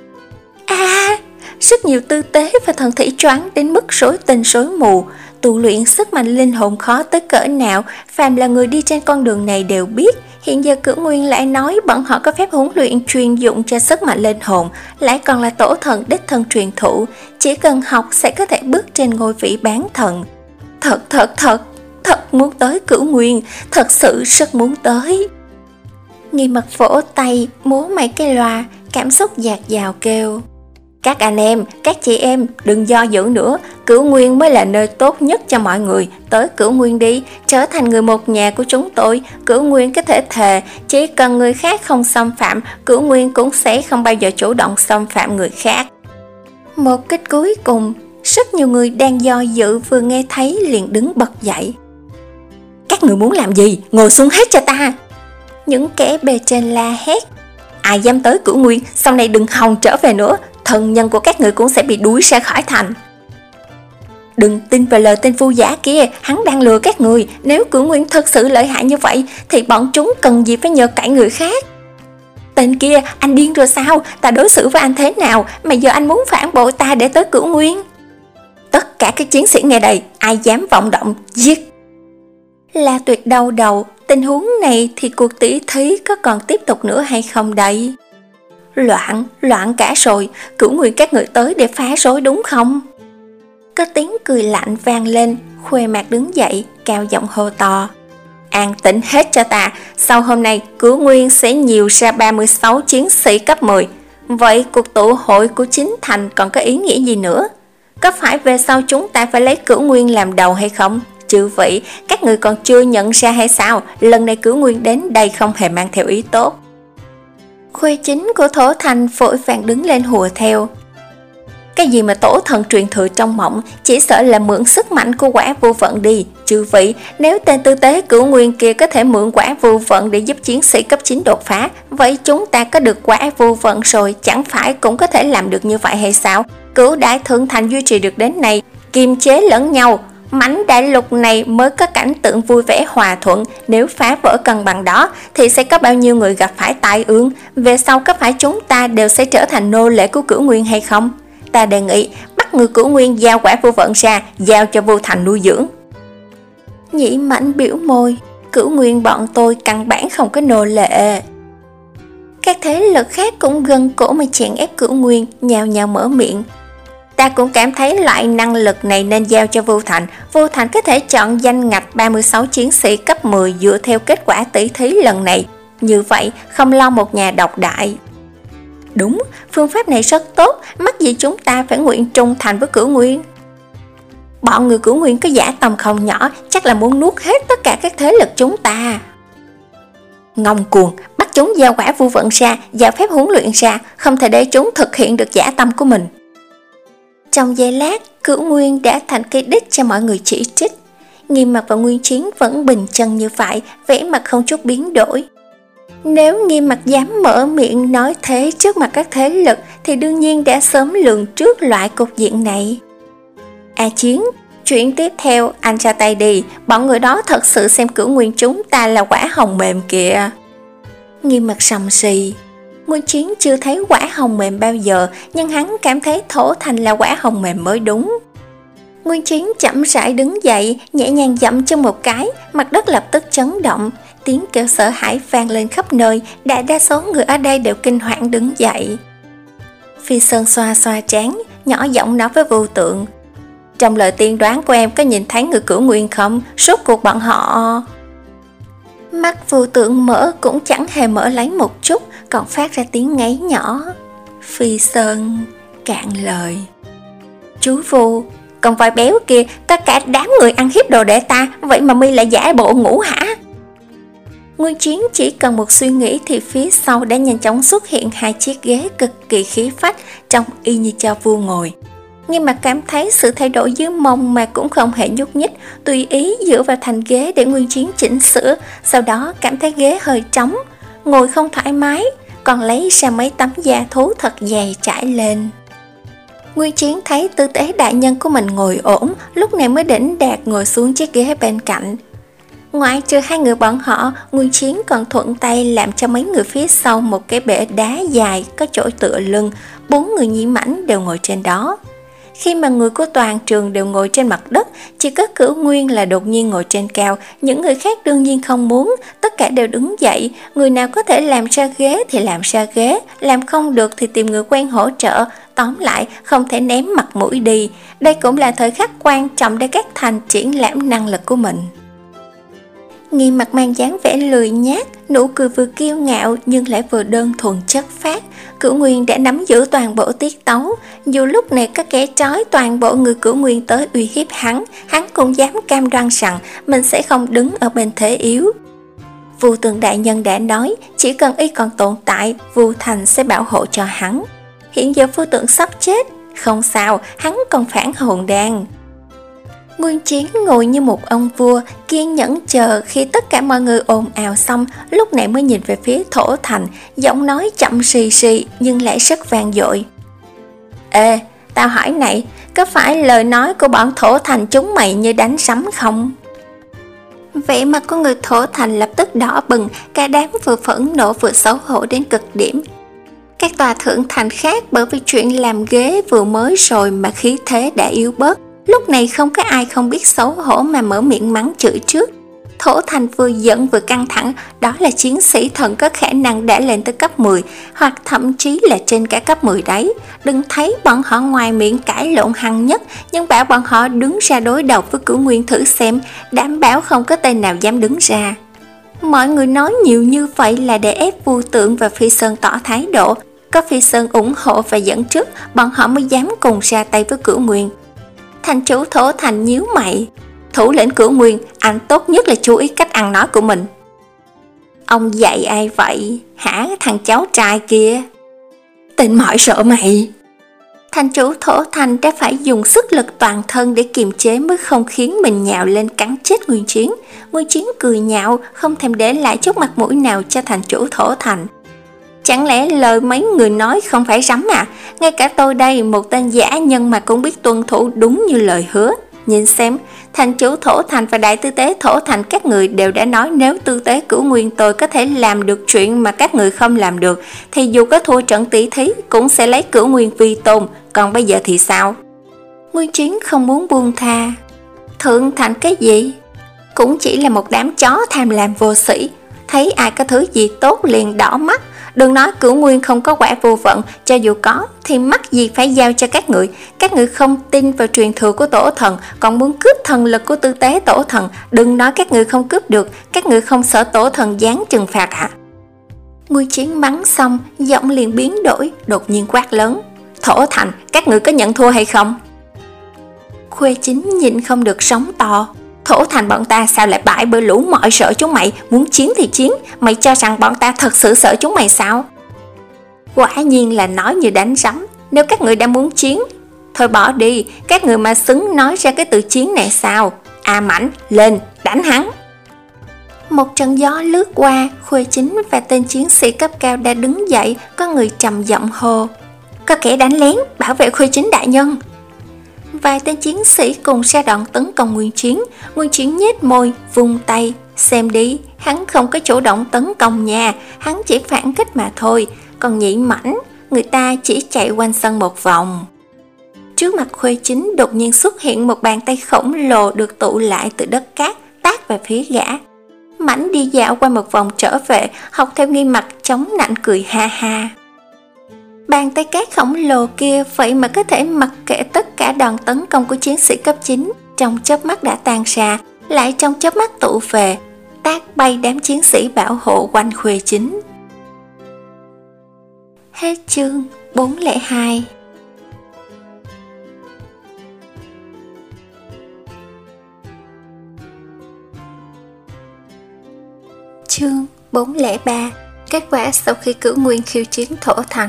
À, rất nhiều tư tế và thần thị choáng đến mức rối tinh rối mù. Tu luyện sức mạnh linh hồn khó tới cỡ nào, phàm là người đi trên con đường này đều biết. Hiện giờ Cửu Nguyên lại nói bọn họ có phép huấn luyện chuyên dụng cho sức mạnh linh hồn, lại còn là tổ thần đích thân truyền thụ, chỉ cần học sẽ có thể bước trên ngôi vị bán thần. Thật thật thật, thật muốn tới Cửu Nguyên, thật sự rất muốn tới. Nghi Mặc vỗ tay, múa mấy cái loa, cảm xúc dạt dào kêu: các anh em, các chị em, đừng do dự nữa, Cửu Nguyên mới là nơi tốt nhất cho mọi người. Tới Cửu Nguyên đi, trở thành người một nhà của chúng tôi. Cửu Nguyên có thể thề, chỉ cần người khác không xâm phạm, Cửu Nguyên cũng sẽ không bao giờ chủ động xâm phạm người khác. Một kích cuối cùng, rất nhiều người đang do dự vừa nghe thấy liền đứng bật dậy. Các người muốn làm gì? Ngồi xuống hết cho ta! Những kẻ bề trên la hét. Ai dám tới Cửu Nguyên, sau này đừng hòng trở về nữa, thân nhân của các người cũng sẽ bị đuổi ra khỏi thành. Đừng tin vào lời tên phu giả kia, hắn đang lừa các người. Nếu Cửu Nguyên thật sự lợi hại như vậy thì bọn chúng cần gì phải nhờ cậy người khác. Tên kia, anh điên rồi sao? Ta đối xử với anh thế nào mà giờ anh muốn phản bội ta để tới Cửu Nguyên? Tất cả các chiến sĩ nghe đây, ai dám vọng động, giết! La Tuyệt đau đầu, tình huống này thì cuộc tỷ thí có còn tiếp tục nữa hay không đây? Loạn, loạn cả rồi, Cửu Nguyên các người tới để phá rối đúng không? Có tiếng cười lạnh vang lên, Khuê Mạc đứng dậy, cao giọng hô to. An tĩnh hết cho ta, sau hôm nay Cửu Nguyên sẽ nhiều ra ba mươi sáu chiến sĩ cấp mười. Vậy cuộc tụ hội của chính thành còn có ý nghĩa gì nữa? Có phải về sau chúng ta phải lấy Cửu Nguyên làm đầu hay không? Chư vị, các người còn chưa nhận ra hay sao? Lần này Cửu Nguyên đến đây không hề mang theo ý tốt. Khuê chính của Thổ Thành vội vàng đứng lên hùa theo. Cái gì mà tổ thần truyền thừa trong mộng, chỉ sợ là mượn sức mạnh của quả vô vận đi. Chư vị, nếu tên tư tế Cửu Nguyên kia có thể mượn quả vô vận để giúp chiến sĩ cấp chín đột phá, vậy chúng ta có được quả vô vận rồi, chẳng phải cũng có thể làm được như vậy hay sao? Cửu Đại Thượng Thành duy trì được đến nay, kiềm chế lẫn nhau, mảnh đại lục này mới có cảnh tượng vui vẻ hòa thuận. Nếu phá vỡ cân bằng đó thì sẽ có bao nhiêu người gặp phải tai ương. Về sau có phải chúng ta đều sẽ trở thành nô lệ của Cửu Nguyên hay không? Ta đề nghị bắt người Cửu Nguyên giao quả vô vận ra, giao cho Vô Thành nuôi dưỡng. Nhĩ Mãnh biểu môi, Cửu Nguyên bọn tôi căn bản không có nô lệ. Các thế lực khác cũng gần cổ mà chèn ép Cửu Nguyên, nhào nhào mở miệng. Ta cũng cảm thấy loại năng lực này nên giao cho Vô Thành. Vô Thành có thể chọn danh ngạch ba mươi sáu chiến sĩ cấp mười dựa theo kết quả tỷ thí lần này. Như vậy không lo một nhà độc đại. Đúng, phương pháp này rất tốt, mắc gì chúng ta phải nguyện trung thành với Cửu Nguyên. Bọn người Cửu Nguyên có dã tâm không nhỏ, chắc là muốn nuốt hết tất cả các thế lực chúng ta. Ngông cuồng, bắt chúng giao quả vô vận ra, giao phép huấn luyện ra, không thể để chúng thực hiện được dã tâm của mình. Trong giây lát, Cửu Nguyên đã thành cây đích cho mọi người chỉ trích. Nghiêm Mặc và Nguyên Chiến vẫn bình chân như vậy, vẻ mặt không chút biến đổi. Nếu Nghiêm Mặc dám mở miệng nói thế trước mặt các thế lực thì đương nhiên đã sớm lường trước loại cục diện này. A Chiến, chuyện tiếp theo anh ra tay đi, bọn người đó thật sự xem Cửu Nguyên chúng ta là quả hồng mềm kìa. Nghiêm Mặc sầm sì. Nguyên Chiến chưa thấy quả hồng mềm bao giờ, nhưng hắn cảm thấy Thổ Thành là quả hồng mềm mới đúng. Nguyên Chiến chậm rãi đứng dậy, nhẹ nhàng dậm chân một cái, mặt đất lập tức chấn động, tiếng kêu sợ hãi vang lên khắp nơi, đại đa số người ở đây đều kinh hoàng đứng dậy. Phi Sơn xoa xoa trán, nhỏ giọng nói với Vô Tượng. Trong lời tiên đoán của em có nhìn thấy người Cửu Nguyên không? Rốt cuộc bọn họ... Mắt Vô Tượng mở cũng chẳng hề mở lấy một chút, còn phát ra tiếng ngáy nhỏ. Phi Sơn cạn lời. Chú Vô, con voi béo kia, tất cả đám người ăn hiếp đồ đệ ta, vậy mà mi lại giả bộ ngủ hả? Nguyên Chiến chỉ cần một suy nghĩ thì phía sau đã nhanh chóng xuất hiện hai chiếc ghế cực kỳ khí phách, trông y như cho vua ngồi. Nhưng mà cảm thấy sự thay đổi dưới mông mà cũng không hề nhúc nhích, tùy ý dựa vào thành ghế để Nguyên Chiến chỉnh sửa, sau đó cảm thấy ghế hơi trống, ngồi không thoải mái, còn lấy ra mấy tấm da thú thật dày trải lên. Nguyên Chiến thấy tư tế đại nhân của mình ngồi ổn, lúc này mới đỉnh đạt ngồi xuống chiếc ghế bên cạnh. Ngoại trừ hai người bọn họ, Nguyên Chiến còn thuận tay làm cho mấy người phía sau một cái bể đá dài có chỗ tựa lưng, bốn người nhĩ mãnh đều ngồi trên đó. Khi mà người của toàn trường đều ngồi trên mặt đất, chỉ có Cửu Nguyên là đột nhiên ngồi trên cao, những người khác đương nhiên không muốn, tất cả đều đứng dậy, người nào có thể làm ra ghế thì làm ra ghế, làm không được thì tìm người quen hỗ trợ, tóm lại không thể ném mặt mũi đi, đây cũng là thời khắc quan trọng để các thành triển lãm năng lực của mình. Nghiêm mặt mang dáng vẻ lười nhác, nụ cười vừa kiêu ngạo nhưng lại vừa đơn thuần chất phác. Cửu Nguyên đã nắm giữ toàn bộ tiết tấu, dù lúc này có kẻ trói toàn bộ người Cửu Nguyên tới uy hiếp hắn, hắn cũng dám cam đoan rằng mình sẽ không đứng ở bên thế yếu. Vu Tường đại nhân đã nói, chỉ cần y còn tồn tại, Vu Thành sẽ bảo hộ cho hắn. Hiện giờ Vu Tường sắp chết, không sao, hắn còn phản hồn đàn. Nguyên Chiến ngồi như một ông vua, kiên nhẫn chờ khi tất cả mọi người ồn ào xong, lúc này mới nhìn về phía Thổ Thành, giọng nói chậm xì xì nhưng lại rất vang dội. Ê, tao hỏi này, có phải lời nói của bọn Thổ Thành chúng mày như đánh sấm không? Vẻ mặt của người Thổ Thành lập tức đỏ bừng, cả đám vừa phẫn nộ vừa xấu hổ đến cực điểm. Các tòa thượng thành khác bởi vì chuyện làm ghế vừa mới rồi mà khí thế đã yếu bớt. Lúc này không có ai không biết xấu hổ mà mở miệng mắng chửi trước. Thổ Thành vừa giận vừa căng thẳng, đó là chiến sĩ thần có khả năng đã lên tới cấp mười, hoặc thậm chí là trên cả cấp mười đấy. Đừng thấy bọn họ ngoài miệng cãi lộn hăng nhất, nhưng bảo bọn họ đứng ra đối đầu với Cửu Nguyên thử xem, đảm bảo không có tên nào dám đứng ra. Mọi người nói nhiều như vậy là để ép Vu Tượng và Phi Sơn tỏ thái độ. Có Phi Sơn ủng hộ và dẫn trước, bọn họ mới dám cùng ra tay với Cửu Nguyên. Thành chủ Thổ Thành nhíu mày. Thủ lĩnh Cửu Nguyên, anh tốt nhất là chú ý cách ăn nói của mình. Ông dạy ai vậy? Hả, thằng cháu trai kia? Tên mọi sợ mày. Thành chủ Thổ Thành đã phải dùng sức lực toàn thân để kiềm chế mới không khiến mình nhào lên cắn chết Nguyên Chiến. Nguyên Chiến cười nhạo, không thèm để lại chút mặt mũi nào cho thành chủ Thổ Thành. Chẳng lẽ lời mấy người nói không phải rắm à? Ngay cả tôi đây, một tên giả nhân mà cũng biết tuân thủ đúng như lời hứa. Nhìn xem, thành chủ Thổ Thành và đại tư tế Thổ Thành các người đều đã nói nếu tư tế Cửu Nguyên tôi có thể làm được chuyện mà các người không làm được, thì dù có thua trận tỷ thí cũng sẽ lấy Cửu Nguyên vi tôn, còn bây giờ thì sao? Nguyên Chiến không muốn buông tha. Thượng Thành cái gì? Cũng chỉ là một đám chó tham lam vô sĩ, thấy ai có thứ gì tốt liền đỏ mắt. Đừng nói Cửu Nguyên không có quả vô vận, cho dù có thì mắc gì phải giao cho các người. Các người không tin vào truyền thừa của tổ thần, còn muốn cướp thần lực của tư tế tổ thần. Đừng nói các người không cướp được, các người không sợ tổ thần giáng trừng phạt hả? Nguyên Chiến mắng xong, giọng liền biến đổi, đột nhiên quát lớn. Thổ Thành, các người có nhận thua hay không? Khuê Chính nhịn không được sóng to. Thổ Thành bọn ta sao lại bại bởi lũ mọi sợ chúng mày, muốn chiến thì chiến, mày cho rằng bọn ta thật sự sợ chúng mày sao? Quả nhiên là nói như đánh rắm, nếu các người đã muốn chiến, thôi bỏ đi, các người mà xứng nói ra cái từ chiến này sao? A Mãnh, lên, đánh hắn! Một trận gió lướt qua, Khuê Chính và tên chiến sĩ cấp cao đã đứng dậy, có người trầm giọng hô. Có kẻ đánh lén, bảo vệ Khuê Chính đại nhân! Vài tên chiến sĩ cùng ra đòn tấn công Nguyên Chiến. Nguyên Chiến nhếch môi, vung tay. Xem đi, hắn không có chủ động tấn công nha, hắn chỉ phản kích mà thôi. Còn Nhĩ Mãnh, người ta chỉ chạy quanh sân một vòng. Trước mặt Khuê Chính đột nhiên xuất hiện một bàn tay khổng lồ được tụ lại từ đất cát, tát về phía gã. Mãnh đi dạo qua một vòng trở về, học theo Nghi Mặc chống nạnh cười ha ha. Bàn tay cát khổng lồ kia vậy mà có thể mặc kệ tất cả đòn tấn công của chiến sĩ cấp chín, trong chớp mắt đã tan ra, lại trong chớp mắt tụ về, tát bay đám chiến sĩ bảo hộ quanh Khuê Chính. Hết chương bốn không hai. Chương bốn không ba. Kết quả sau khi Cửu Nguyên khiêu chiến Thổ Thành.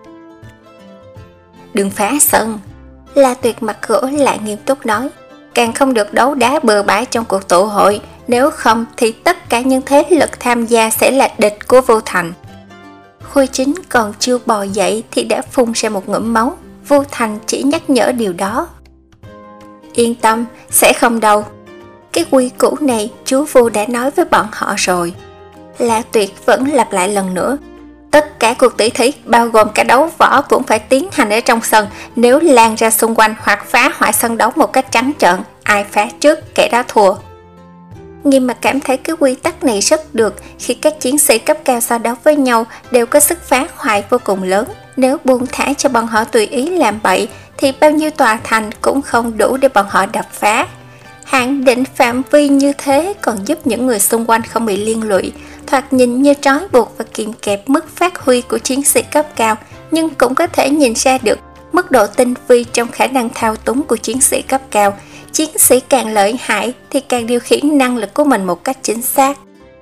Đừng phá sân, La Tuyệt mặt gỗ lại nghiêm túc nói. Càng không được đấu đá bừa bãi trong cuộc tụ hội, nếu không thì tất cả những thế lực tham gia sẽ là địch của Vô Thành. Khuê Chính còn chưa bò dậy thì đã phun ra một ngụm máu. Vu Thành chỉ nhắc nhở điều đó. Yên tâm, sẽ không đâu. Cái quy củ này chú Vu đã nói với bọn họ rồi. La Tuyệt vẫn lặp lại lần nữa. Tất cả cuộc tỷ thí bao gồm cả đấu võ cũng phải tiến hành ở trong sân. Nếu lan ra xung quanh hoặc phá hoại sân đấu một cách trắng trợn, ai phá trước kẻ đó thua. Nghiêm Mặc cảm thấy cái quy tắc này rất được. Khi các chiến sĩ cấp cao so đấu với nhau đều có sức phá hoại vô cùng lớn. Nếu buông thả cho bọn họ tùy ý làm bậy thì bao nhiêu tòa thành cũng không đủ để bọn họ đập phá. Hạn định phạm vi như thế còn giúp những người xung quanh không bị liên lụy, thoạt nhìn như trói buộc và kiềm kẹp mức phát huy của chiến sĩ cấp cao, nhưng cũng có thể nhìn ra được mức độ tinh vi trong khả năng thao túng của chiến sĩ cấp cao. Chiến sĩ càng lợi hại thì càng điều khiển năng lực của mình một cách chính xác.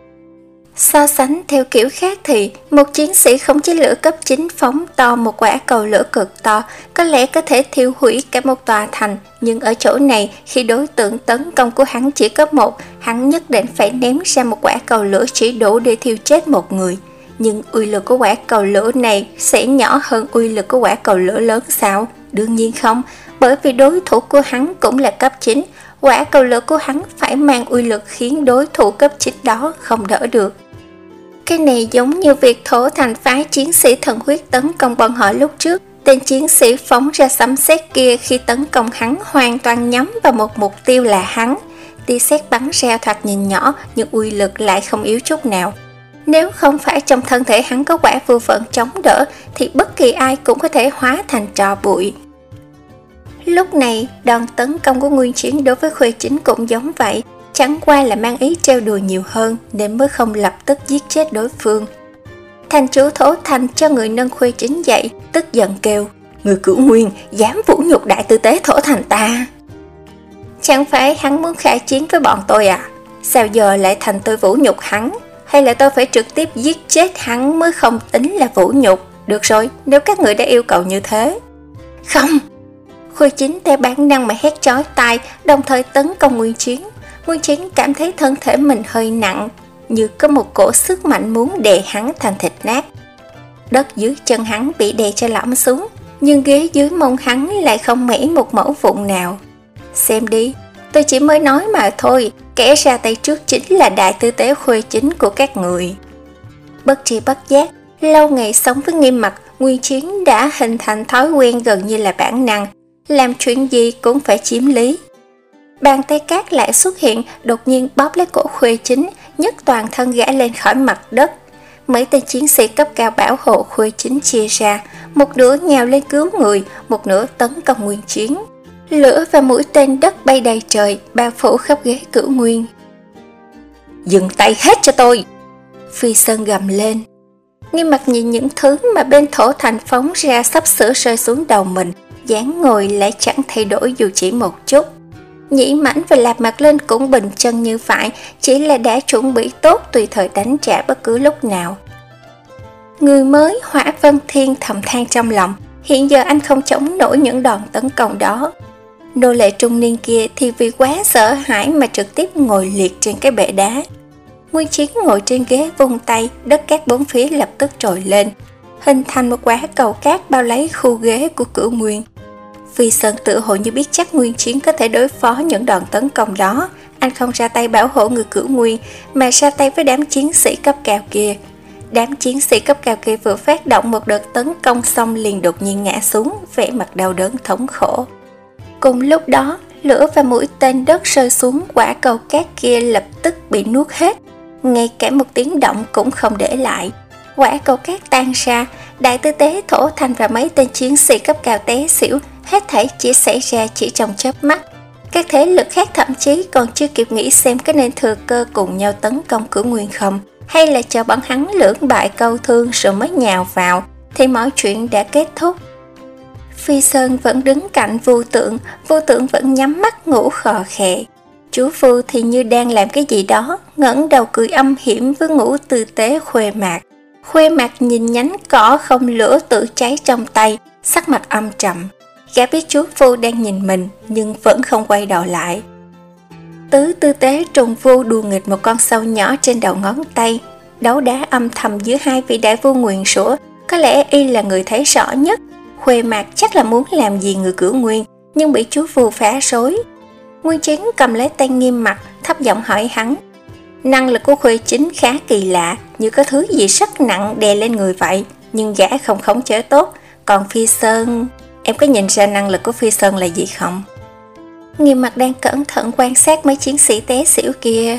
So sánh theo kiểu khác thì một chiến sĩ khống chế lửa cấp chín phóng to một quả cầu lửa cực to có lẽ có thể thiêu hủy cả một tòa thành, nhưng ở chỗ này khi đối tượng tấn công của hắn chỉ có một, hắn nhất định phải ném ra một quả cầu lửa chỉ đủ để thiêu chết một người. Nhưng uy lực của quả cầu lửa này sẽ nhỏ hơn uy lực của quả cầu lửa lớn sao? Đương nhiên không, bởi vì đối thủ của hắn cũng là cấp chín. Quả cầu lửa của hắn phải mang uy lực khiến đối thủ cấp chín đó không đỡ được. Cái này giống như việc Thổ Thành phái chiến sĩ thần huyết tấn công bọn họ lúc trước. Tên chiến sĩ phóng ra sấm sét kia khi tấn công hắn hoàn toàn nhắm vào một mục tiêu là hắn. Tia sét bắn ra thoạt nhìn nhỏ nhưng uy lực lại không yếu chút nào. Nếu không phải trong thân thể hắn có quả vô vận chống đỡ thì bất kỳ ai cũng có thể hóa thành tro bụi. Lúc này, đòn tấn công của Nguyên Chiến đối với Khuê Chính cũng giống vậy, chẳng qua là mang ý trêu đùa nhiều hơn nên mới không lập tức giết chết đối phương. Thành chủ Thổ Thành cho người nâng Khuê Chính dậy, tức giận kêu: Người Cửu Nguyên dám vũ nhục đại tư tế Thổ Thành ta. Chẳng phải hắn muốn khai chiến với bọn tôi à? Sao giờ lại thành tôi vũ nhục hắn? Hay là tôi phải trực tiếp giết chết hắn mới không tính là vũ nhục? Được rồi, nếu các người đã yêu cầu như thế. Không! Khuê Chính theo bản năng mà hét chói tai, đồng thời tấn công Nguyên Chiến. Nguyên Chiến cảm thấy thân thể mình hơi nặng, như có một cổ sức mạnh muốn đè hắn thành thịt nát. Đất dưới chân hắn bị đè cho lõm xuống, nhưng ghế dưới mông hắn lại không mảy một mẩu vụn nào. Xem đi, tôi chỉ mới nói mà thôi, kẻ ra tay trước chính là đại tư tế Khuê Chính của các người. Bất tri bất giác, lâu ngày sống với Nghiêm Mặc, Nguyên Chiến đã hình thành thói quen gần như là bản năng, làm chuyện gì cũng phải chiếm lý. Bàn tay cát lại xuất hiện, đột nhiên bóp lấy cổ Khuê Chính, nhấc toàn thân gã lên khỏi mặt đất. Mấy tên chiến sĩ cấp cao bảo hộ Khuê Chính chia ra, một nửa nhào lên cứu người, một nửa tấn công Nguyên Chiến. Lửa và mũi tên đất bay đầy trời, bao phủ khắp ghế Cửu Nguyên. Dừng tay hết cho tôi! Phi Sơn gầm lên. Nghiêm Mặc nhìn những thứ mà bên Thổ Thành phóng ra sắp sửa rơi xuống đầu mình, dáng ngồi lại chẳng thay đổi dù chỉ một chút. Nhĩ Mãnh và Lạp Mạc Linh cũng bình chân như phải, chỉ là đã chuẩn bị tốt tùy thời đánh trả bất cứ lúc nào. Người mới Hỏa Vân Thiên thầm than trong lòng, hiện giờ anh không chống nổi những đòn tấn công đó. Nô lệ trung niên kia thì vì quá sợ hãi mà trực tiếp ngồi liệt trên cái bệ đá. Nguyên Chiến ngồi trên ghế vung tay, đất cát bốn phía lập tức trồi lên, hình thành một quả cầu cát bao lấy khu ghế của Cửu Nguyên. Phi Sơn tự hồ như biết chắc Nguyên Chiến có thể đối phó những đòn tấn công đó, anh không ra tay bảo hộ người Cửu Nguyên mà ra tay với đám chiến sĩ cấp cao kia. Đám chiến sĩ cấp cao kia vừa phát động một đợt tấn công xong liền đột nhiên ngã xuống, vẻ mặt đau đớn thống khổ. Cùng lúc đó, lửa và mũi tên đất rơi xuống, quả cầu cát kia lập tức bị nuốt hết, ngay cả một tiếng động cũng không để lại. Quả cầu cát tan ra, đại tư tế Thổ Thành và mấy tên chiến sĩ cấp cao té xỉu, hết thảy chỉ xảy ra chỉ trong chớp mắt. Các thế lực khác thậm chí còn chưa kịp nghĩ xem có nên thừa cơ cùng nhau tấn công Cửu Nguyên không, hay là chờ bọn hắn lưỡng bại câu thương rồi mới nhào vào, thì mọi chuyện đã kết thúc. Phi Sơn vẫn đứng cạnh Vu Tượng, Vu Tượng vẫn nhắm mắt ngủ khò khè. Chú Vu thì như đang làm cái gì đó, ngẩng đầu cười âm hiểm với ngũ tư tế Khuê Mạc. Khuê Mạc nhìn nhánh cỏ không lửa tự cháy trong tay, sắc mặt âm trầm. Gã biết chú Vu đang nhìn mình nhưng vẫn không quay đầu lại. Tứ tư tế Trùng Vu đùa nghịch một con sâu nhỏ trên đầu ngón tay. đấu đá âm thầm giữa hai vị đại vua nguyền rủa, có lẽ y là người thấy rõ nhất. Khuê Mạc chắc là muốn làm gì người Cửu Nguyên, nhưng bị chú vua phá rối. Nguyên Chiến cầm lấy tay Nghiêm Mặc, thấp giọng hỏi hắn. Năng lực của Khuê Chính khá kỳ lạ, như có thứ gì rất nặng đè lên người vậy, nhưng gã không khống chế tốt. Còn Phi Sơn, em có nhìn ra năng lực của Phi Sơn là gì không? Nghiêm Mặc đang cẩn thận quan sát mấy chiến sĩ té xỉu kia.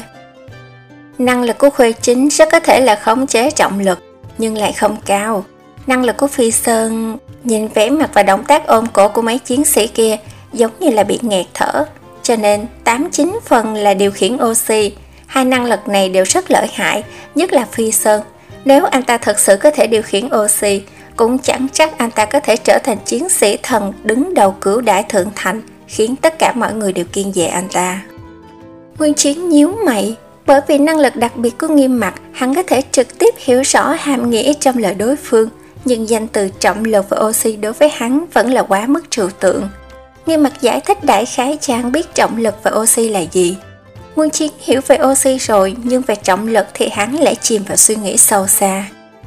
Năng lực của Khuê Chính rất có thể là khống chế trọng lực, nhưng lại không cao. Năng lực của Phi Sơn, nhìn vẻ mặt và động tác ôm cổ của mấy chiến sĩ kia giống như là bị nghẹt thở, cho nên tám chín phần là điều khiển oxy. Hai năng lực này đều rất lợi hại, nhất là Phi Sơn. Nếu anh ta thật sự có thể điều khiển oxy, cũng chẳng chắc anh ta có thể trở thành chiến sĩ thần đứng đầu Cửu Đại Thượng Thành, khiến tất cả mọi người đều kiêng dè anh ta. Nguyên Chiến nhíu mày, bởi vì năng lực đặc biệt của Nghiêm Mặc, hắn có thể trực tiếp hiểu rõ hàm nghĩa trong lời đối phương, nhưng danh từ trọng lực và oxy đối với hắn vẫn là quá mức trừu tượng. Nghiêm Mặc giải thích đại khái cho hắn biết trọng lực và oxy là gì. Nguyên Chiến hiểu về oxy rồi, nhưng về trọng lực thì hắn lại chìm vào suy nghĩ sâu xa.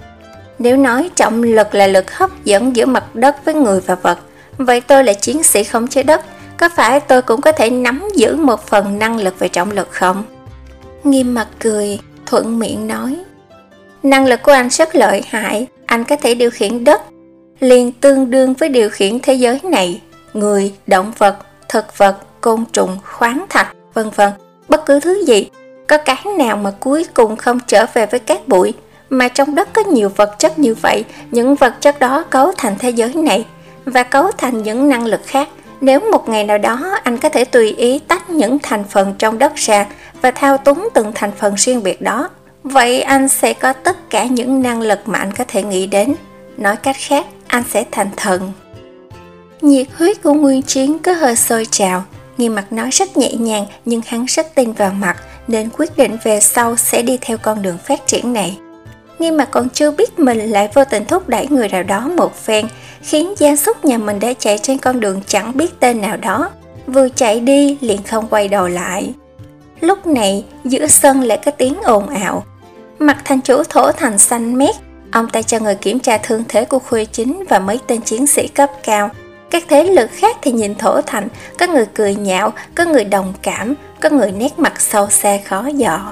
Nếu nói trọng lực là lực hấp dẫn giữa mặt đất với người và vật, vậy tôi là chiến sĩ khống chế đất, có phải tôi cũng có thể nắm giữ một phần năng lực về trọng lực không? Nghiêm Mặc cười, thuận miệng nói. Năng lực của anh rất lợi hại, anh có thể điều khiển đất, liền tương đương với điều khiển thế giới này, người, động vật, thực vật, côn trùng, khoáng thạch, vân vân. Bất cứ thứ gì, có cái nào mà cuối cùng không trở về với cát bụi, mà trong đất có nhiều vật chất như vậy, những vật chất đó cấu thành thế giới này, và cấu thành những năng lực khác. Nếu một ngày nào đó anh có thể tùy ý tách những thành phần trong đất ra và thao túng từng thành phần riêng biệt đó, vậy anh sẽ có tất cả những năng lực mà anh có thể nghĩ đến. Nói cách khác, anh sẽ thành thần. Nhiệt huyết của Nguyên Chiến có hơi sôi trào. Nghiêm Mặc nói rất nhẹ nhàng, nhưng hắn rất tin vào Mặc, nên quyết định về sau sẽ đi theo con đường phát triển này. Nghiêm Mặc còn chưa biết mình lại vô tình thúc đẩy người nào đó một phen, khiến gia súc nhà mình đã chạy trên con đường chẳng biết tên nào đó, vừa chạy đi liền không quay đầu lại. Lúc này giữa sân lại có tiếng ồn ào. Mặt thành chủ Thổ Thành xanh mét, ông ta cho người kiểm tra thương thế của Khuê Chính và mấy tên chiến sĩ cấp cao. Các thế lực khác thì nhìn Thổ Thành, có người cười nhạo, có người đồng cảm, có người nét mặt sâu xa khó dò.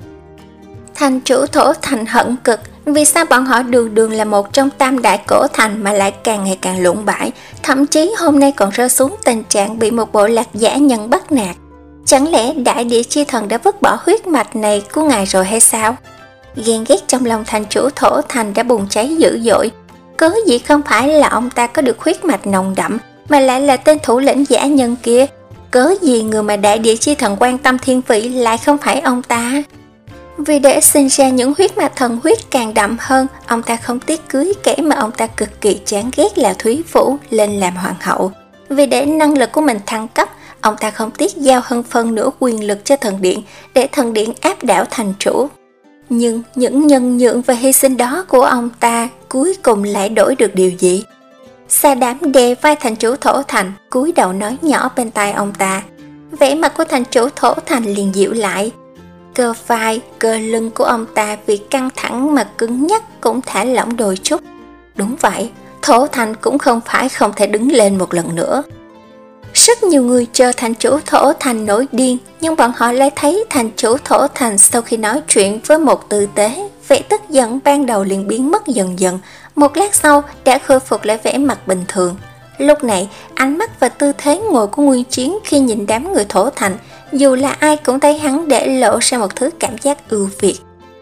Thành chủ Thổ Thành hận cực, vì sao bọn họ đường đường là một trong tam đại cổ thành mà lại càng ngày càng lụng bại, thậm chí hôm nay còn rơi xuống tình trạng bị một bộ lạc dã nhân bắt nạt. Chẳng lẽ đại địa chi thần đã vứt bỏ huyết mạch này của ngài rồi hay sao? Ghen ghét trong lòng thành chủ Thổ Thành đã bùng cháy dữ dội. Cớ gì không phải là ông ta có được huyết mạch nồng đậm, mà lại là tên thủ lĩnh dã nhân kia? Cớ gì người mà đại địa chi thần quan tâm thiên vị lại không phải ông ta? Vì để sinh ra những huyết mạch thần huyết càng đậm hơn, ông ta không tiếc cưới kẻ mà ông ta cực kỳ chán ghét là Thúy Vũ lên làm hoàng hậu. Vì để năng lực của mình thăng cấp, ông ta không tiếc giao hơn phân nửa quyền lực cho thần điện để thần điện áp đảo thành chủ. Nhưng những nhân nhượng và hy sinh đó của ông ta cuối cùng lại đổi được điều gì? Sa Đám đè vai thành chủ Thổ Thành, cúi đầu nói nhỏ bên tai ông ta. Vẻ mặt của thành chủ Thổ Thành liền dịu lại. Cơ vai, cơ lưng của ông ta vì căng thẳng mà cứng nhắc cũng thả lỏng đôi chút. Đúng vậy, Thổ Thành cũng không phải không thể đứng lên một lần nữa. Rất nhiều người chờ thành chủ Thổ Thành nổi điên, nhưng bọn họ lại thấy thành chủ Thổ Thành sau khi nói chuyện với một tư tế, vẻ tức giận ban đầu liền biến mất dần dần, một lát sau đã khôi phục lại vẻ mặt bình thường. Lúc này, ánh mắt và tư thế ngồi của Nguyên Chiến khi nhìn đám người Thổ Thành, dù là ai cũng thấy hắn để lộ ra một thứ cảm giác ưu việt.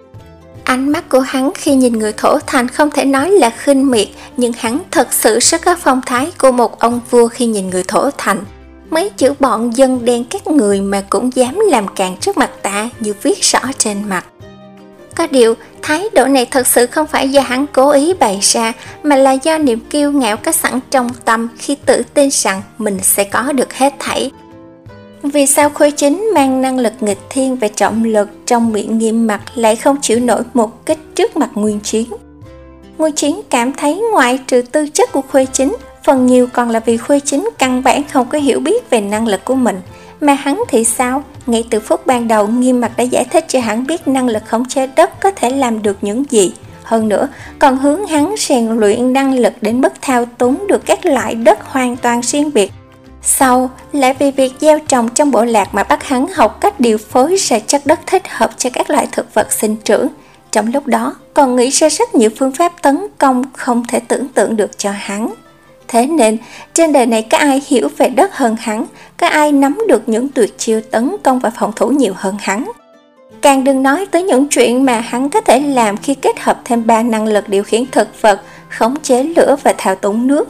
Ánh mắt của hắn khi nhìn người Thổ Thành không thể nói là khinh miệt, nhưng hắn thật sự rất có phong thái của một ông vua khi nhìn người Thổ Thành. Mấy chữ bọn dân đen các người mà cũng dám làm càn trước mặt ta như viết rõ trên mặt. Có điều, thái độ này thật sự không phải do hắn cố ý bày ra, mà là do niềm kiêu ngạo có sẵn trong tâm khi tự tin rằng mình sẽ có được hết thảy. Vì sao Khuê Chính mang năng lực nghịch thiên về trọng lực trong miệng Nghiêm Mặc lại không chịu nổi một kích trước mặt Nguyên Chiến? Nguyên Chiến cảm thấy ngoại trừ tư chất của Khuê Chính, phần nhiều còn là vì Khuê Chính căn bản không có hiểu biết về năng lực của mình. Mà hắn thì sao? Ngay từ phút ban đầu, Nghiêm Mặc đã giải thích cho hắn biết năng lực khống chế đất có thể làm được những gì. Hơn nữa, còn hướng hắn rèn luyện năng lực đến mức thao túng được các loại đất hoàn toàn riêng biệt. Sau, lại vì việc gieo trồng trong bộ lạc mà bắt hắn học cách điều phối ra chất đất thích hợp cho các loại thực vật sinh trưởng. Trong lúc đó, còn nghĩ ra rất nhiều phương pháp tấn công không thể tưởng tượng được cho hắn. Thế nên, trên đời này có ai hiểu về đất hơn hắn, có ai nắm được những tuyệt chiêu tấn công và phòng thủ nhiều hơn hắn. Càng đừng nói tới những chuyện mà hắn có thể làm khi kết hợp thêm ba năng lực điều khiển thực vật, khống chế lửa và thao túng nước.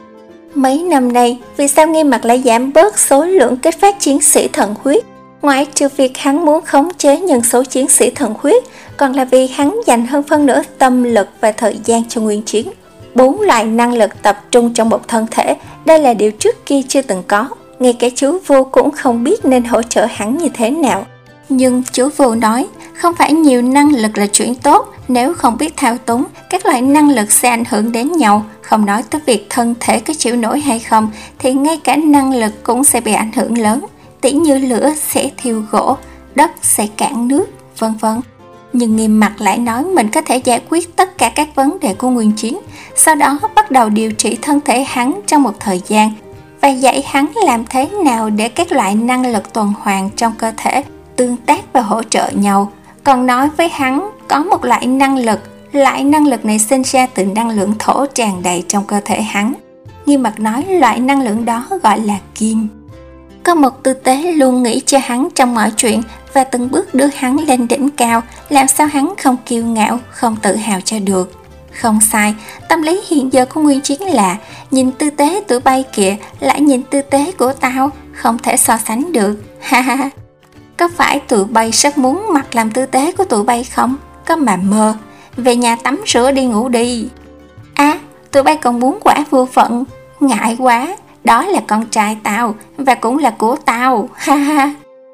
Mấy năm nay, vì sao Nghiêm Mặc lại giảm bớt số lượng kích phát chiến sĩ thần huyết? Ngoại trừ việc hắn muốn khống chế nhân số chiến sĩ thần huyết, còn là vì hắn dành hơn phân nửa tâm lực và thời gian cho nguyên chiến. Bốn loại năng lực tập trung trong một thân thể, đây là điều trước kia chưa từng có. Ngay cả chú Vô cũng không biết nên hỗ trợ hắn như thế nào. Nhưng chú Vô nói, không phải nhiều năng lực là chuyện tốt, nếu không biết thao túng, các loại năng lực sẽ ảnh hưởng đến nhau. Không nói tới việc thân thể có chịu nổi hay không, thì ngay cả năng lực cũng sẽ bị ảnh hưởng lớn. Tỉ như lửa sẽ thiêu gỗ, đất sẽ cạn nước, vân vân. Nhưng Nghiêm Mặc lại nói mình có thể giải quyết tất cả các vấn đề của nguyên chiến, sau đó bắt đầu điều trị thân thể hắn trong một thời gian và dạy hắn làm thế nào để các loại năng lực tuần hoàn trong cơ thể tương tác và hỗ trợ nhau. Còn nói với hắn có một loại năng lực, loại năng lực này sinh ra từ năng lượng thổ tràn đầy trong cơ thể hắn. Nghiêm Mặc nói loại năng lượng đó gọi là kim. Có một tư tế luôn nghĩ cho hắn trong mọi chuyện và từng bước đưa hắn lên đỉnh cao, làm sao hắn không kiêu ngạo, không tự hào cho được. Không sai, tâm lý hiện giờ của nguyên chiến là nhìn tư tế tụi bay kìa, lại nhìn tư tế của tao, không thể so sánh được. Ha ha ha. Có phải tụi bay rất muốn mặc làm tư tế của tụi bay không? Có mà mơ. Về nhà tắm rửa đi ngủ đi. À, tụi bay còn muốn quả vô phận. Ngại quá, đó là con trai tao và cũng là của tao. Ha ha.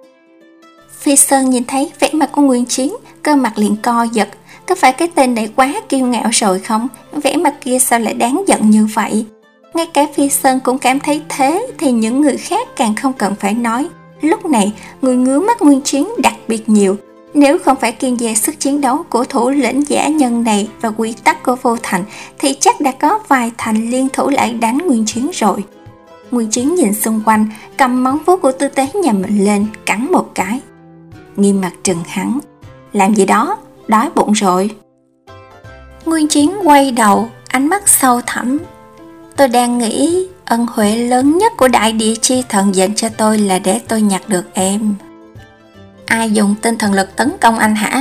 Phi Sơn nhìn thấy vẻ mặt của Nguyên Chiến, cơ mặt liền co giật. Có phải cái tên này quá kiêu ngạo rồi không? Vẻ mặt kia sao lại đáng giận như vậy? Ngay cả Phi Sơn cũng cảm thấy thế, thì những người khác càng không cần phải nói. Lúc này, người ngứa mắt Nguyên Chiến đặc biệt nhiều. Nếu không phải kiên dè sức chiến đấu của thủ lĩnh giả nhân này và quy tắc của Vô Thành, thì chắc đã có vài thành liên thủ lại đánh Nguyên Chiến rồi. Nguyên Chiến nhìn xung quanh, cầm móng vuốt của tư tế nhà mình lên, cắn một cái. Nghiêm mặt trừng hắn. Làm gì đó? Đói bụng rồi. Nguyên Chiến quay đầu, ánh mắt sâu thẳm. Tôi đang nghĩ ân huệ lớn nhất của đại địa chi thần dành cho tôi là để tôi nhặt được em. Ai dùng tinh thần lực tấn công anh hả?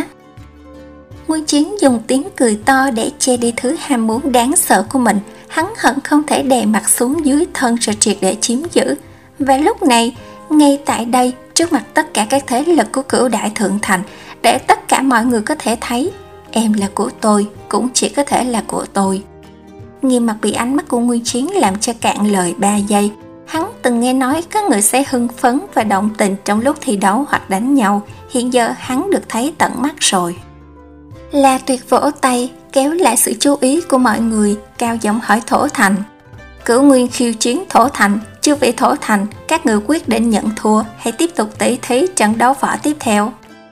Nguyên Chiến dùng tiếng cười to để che đi thứ ham muốn đáng sợ của mình. Hắn hận không thể đè mặt xuống dưới thân rồi triệt để chiếm giữ. Và lúc này, ngay tại đây, trước mặt tất cả các thế lực của Cửu Đại Thượng Thành, để tất cả mọi người có thể thấy, em là của tôi, cũng chỉ có thể là của tôi. Nghiêm mặt bị ánh mắt của Nguyên Chiến làm cho cạn lời ba giây. Hắn từng nghe nói có người sẽ hưng phấn và động tình trong lúc thi đấu hoặc đánh nhau. Hiện giờ hắn được thấy tận mắt rồi. La Tuyệt vỗ tay, kéo lại sự chú ý của mọi người, cao giọng hỏi Thổ Thành. Cửu Nguyên khiêu chiến Thổ Thành, chư vị Thổ Thành, các người quyết định nhận thua hay tiếp tục tỷ thí trận đấu võ tiếp theo?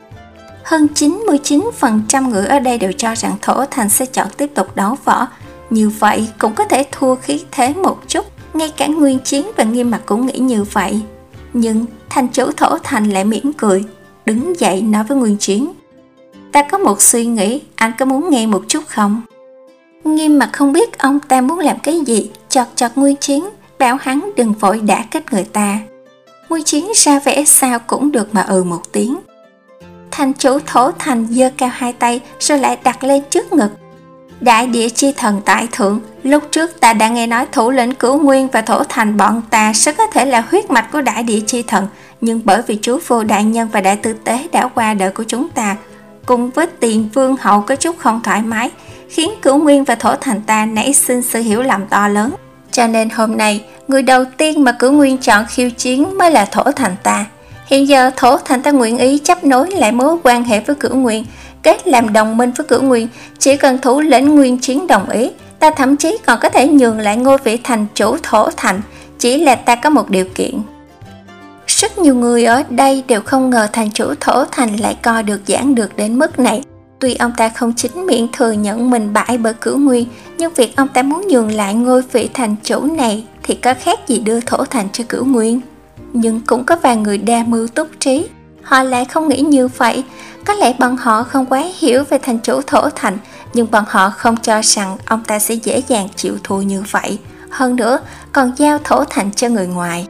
Hơn chín mươi chín phần trăm người ở đây đều cho rằng Thổ Thành sẽ chọn tiếp tục đấu võ. Như vậy cũng có thể thua khí thế một chút. Ngay cả Nguyên Chiến và Nghiêm Mặt cũng nghĩ như vậy. Nhưng thành chủ Thổ Thành lại mỉm cười, đứng dậy nói với Nguyên Chiến. Ta có một suy nghĩ, anh có muốn nghe một chút không? Nghiêm Mặt không biết ông ta muốn làm cái gì, chọt chọt Nguyên Chiến, bảo hắn đừng vội đả kích người ta. Nguyên Chiến ra vẻ sao cũng được mà ừ một tiếng. Thành chủ Thổ Thành giơ cao hai tay rồi lại đặt lên trước ngực. Đại địa chi thần tại thượng, lúc trước ta đã nghe nói thủ lĩnh Cửu Nguyên và Thổ Thành bọn ta rất có thể là huyết mạch của đại địa chi thần, nhưng bởi vì chú Vô Đại Nhân và Đại Tư Tế đã qua đời của chúng ta, cùng với Tiền Vương Hậu có chút không thoải mái, khiến Cửu Nguyên và Thổ Thành ta nảy sinh sự hiểu lầm to lớn. Cho nên hôm nay, người đầu tiên mà Cửu Nguyên chọn khiêu chiến mới là Thổ Thành ta. Hiện giờ Thổ Thành ta nguyện ý chấp nối lại mối quan hệ với Cửu Nguyên, kết làm đồng minh với Cửu Nguyên. Chỉ cần thủ lĩnh Nguyên Chiến đồng ý, ta thậm chí còn có thể nhường lại ngôi vị thành chủ Thổ Thành. Chỉ là ta có một điều kiện. Rất nhiều người ở đây đều không ngờ thành chủ Thổ Thành lại coi được giảng được đến mức này. Tuy ông ta không chính miệng thừa nhận mình bại bởi Cửu Nguyên, nhưng việc ông ta muốn nhường lại ngôi vị thành chủ này thì có khác gì đưa Thổ Thành cho Cửu Nguyên. Nhưng cũng có vài người đa mưu túc trí, họ lại không nghĩ như vậy. Có lẽ bọn họ không quá hiểu về thành chủ Thổ Thành, nhưng bọn họ không cho rằng ông ta sẽ dễ dàng chịu thua như vậy. Hơn nữa, còn giao Thổ Thành cho người ngoài.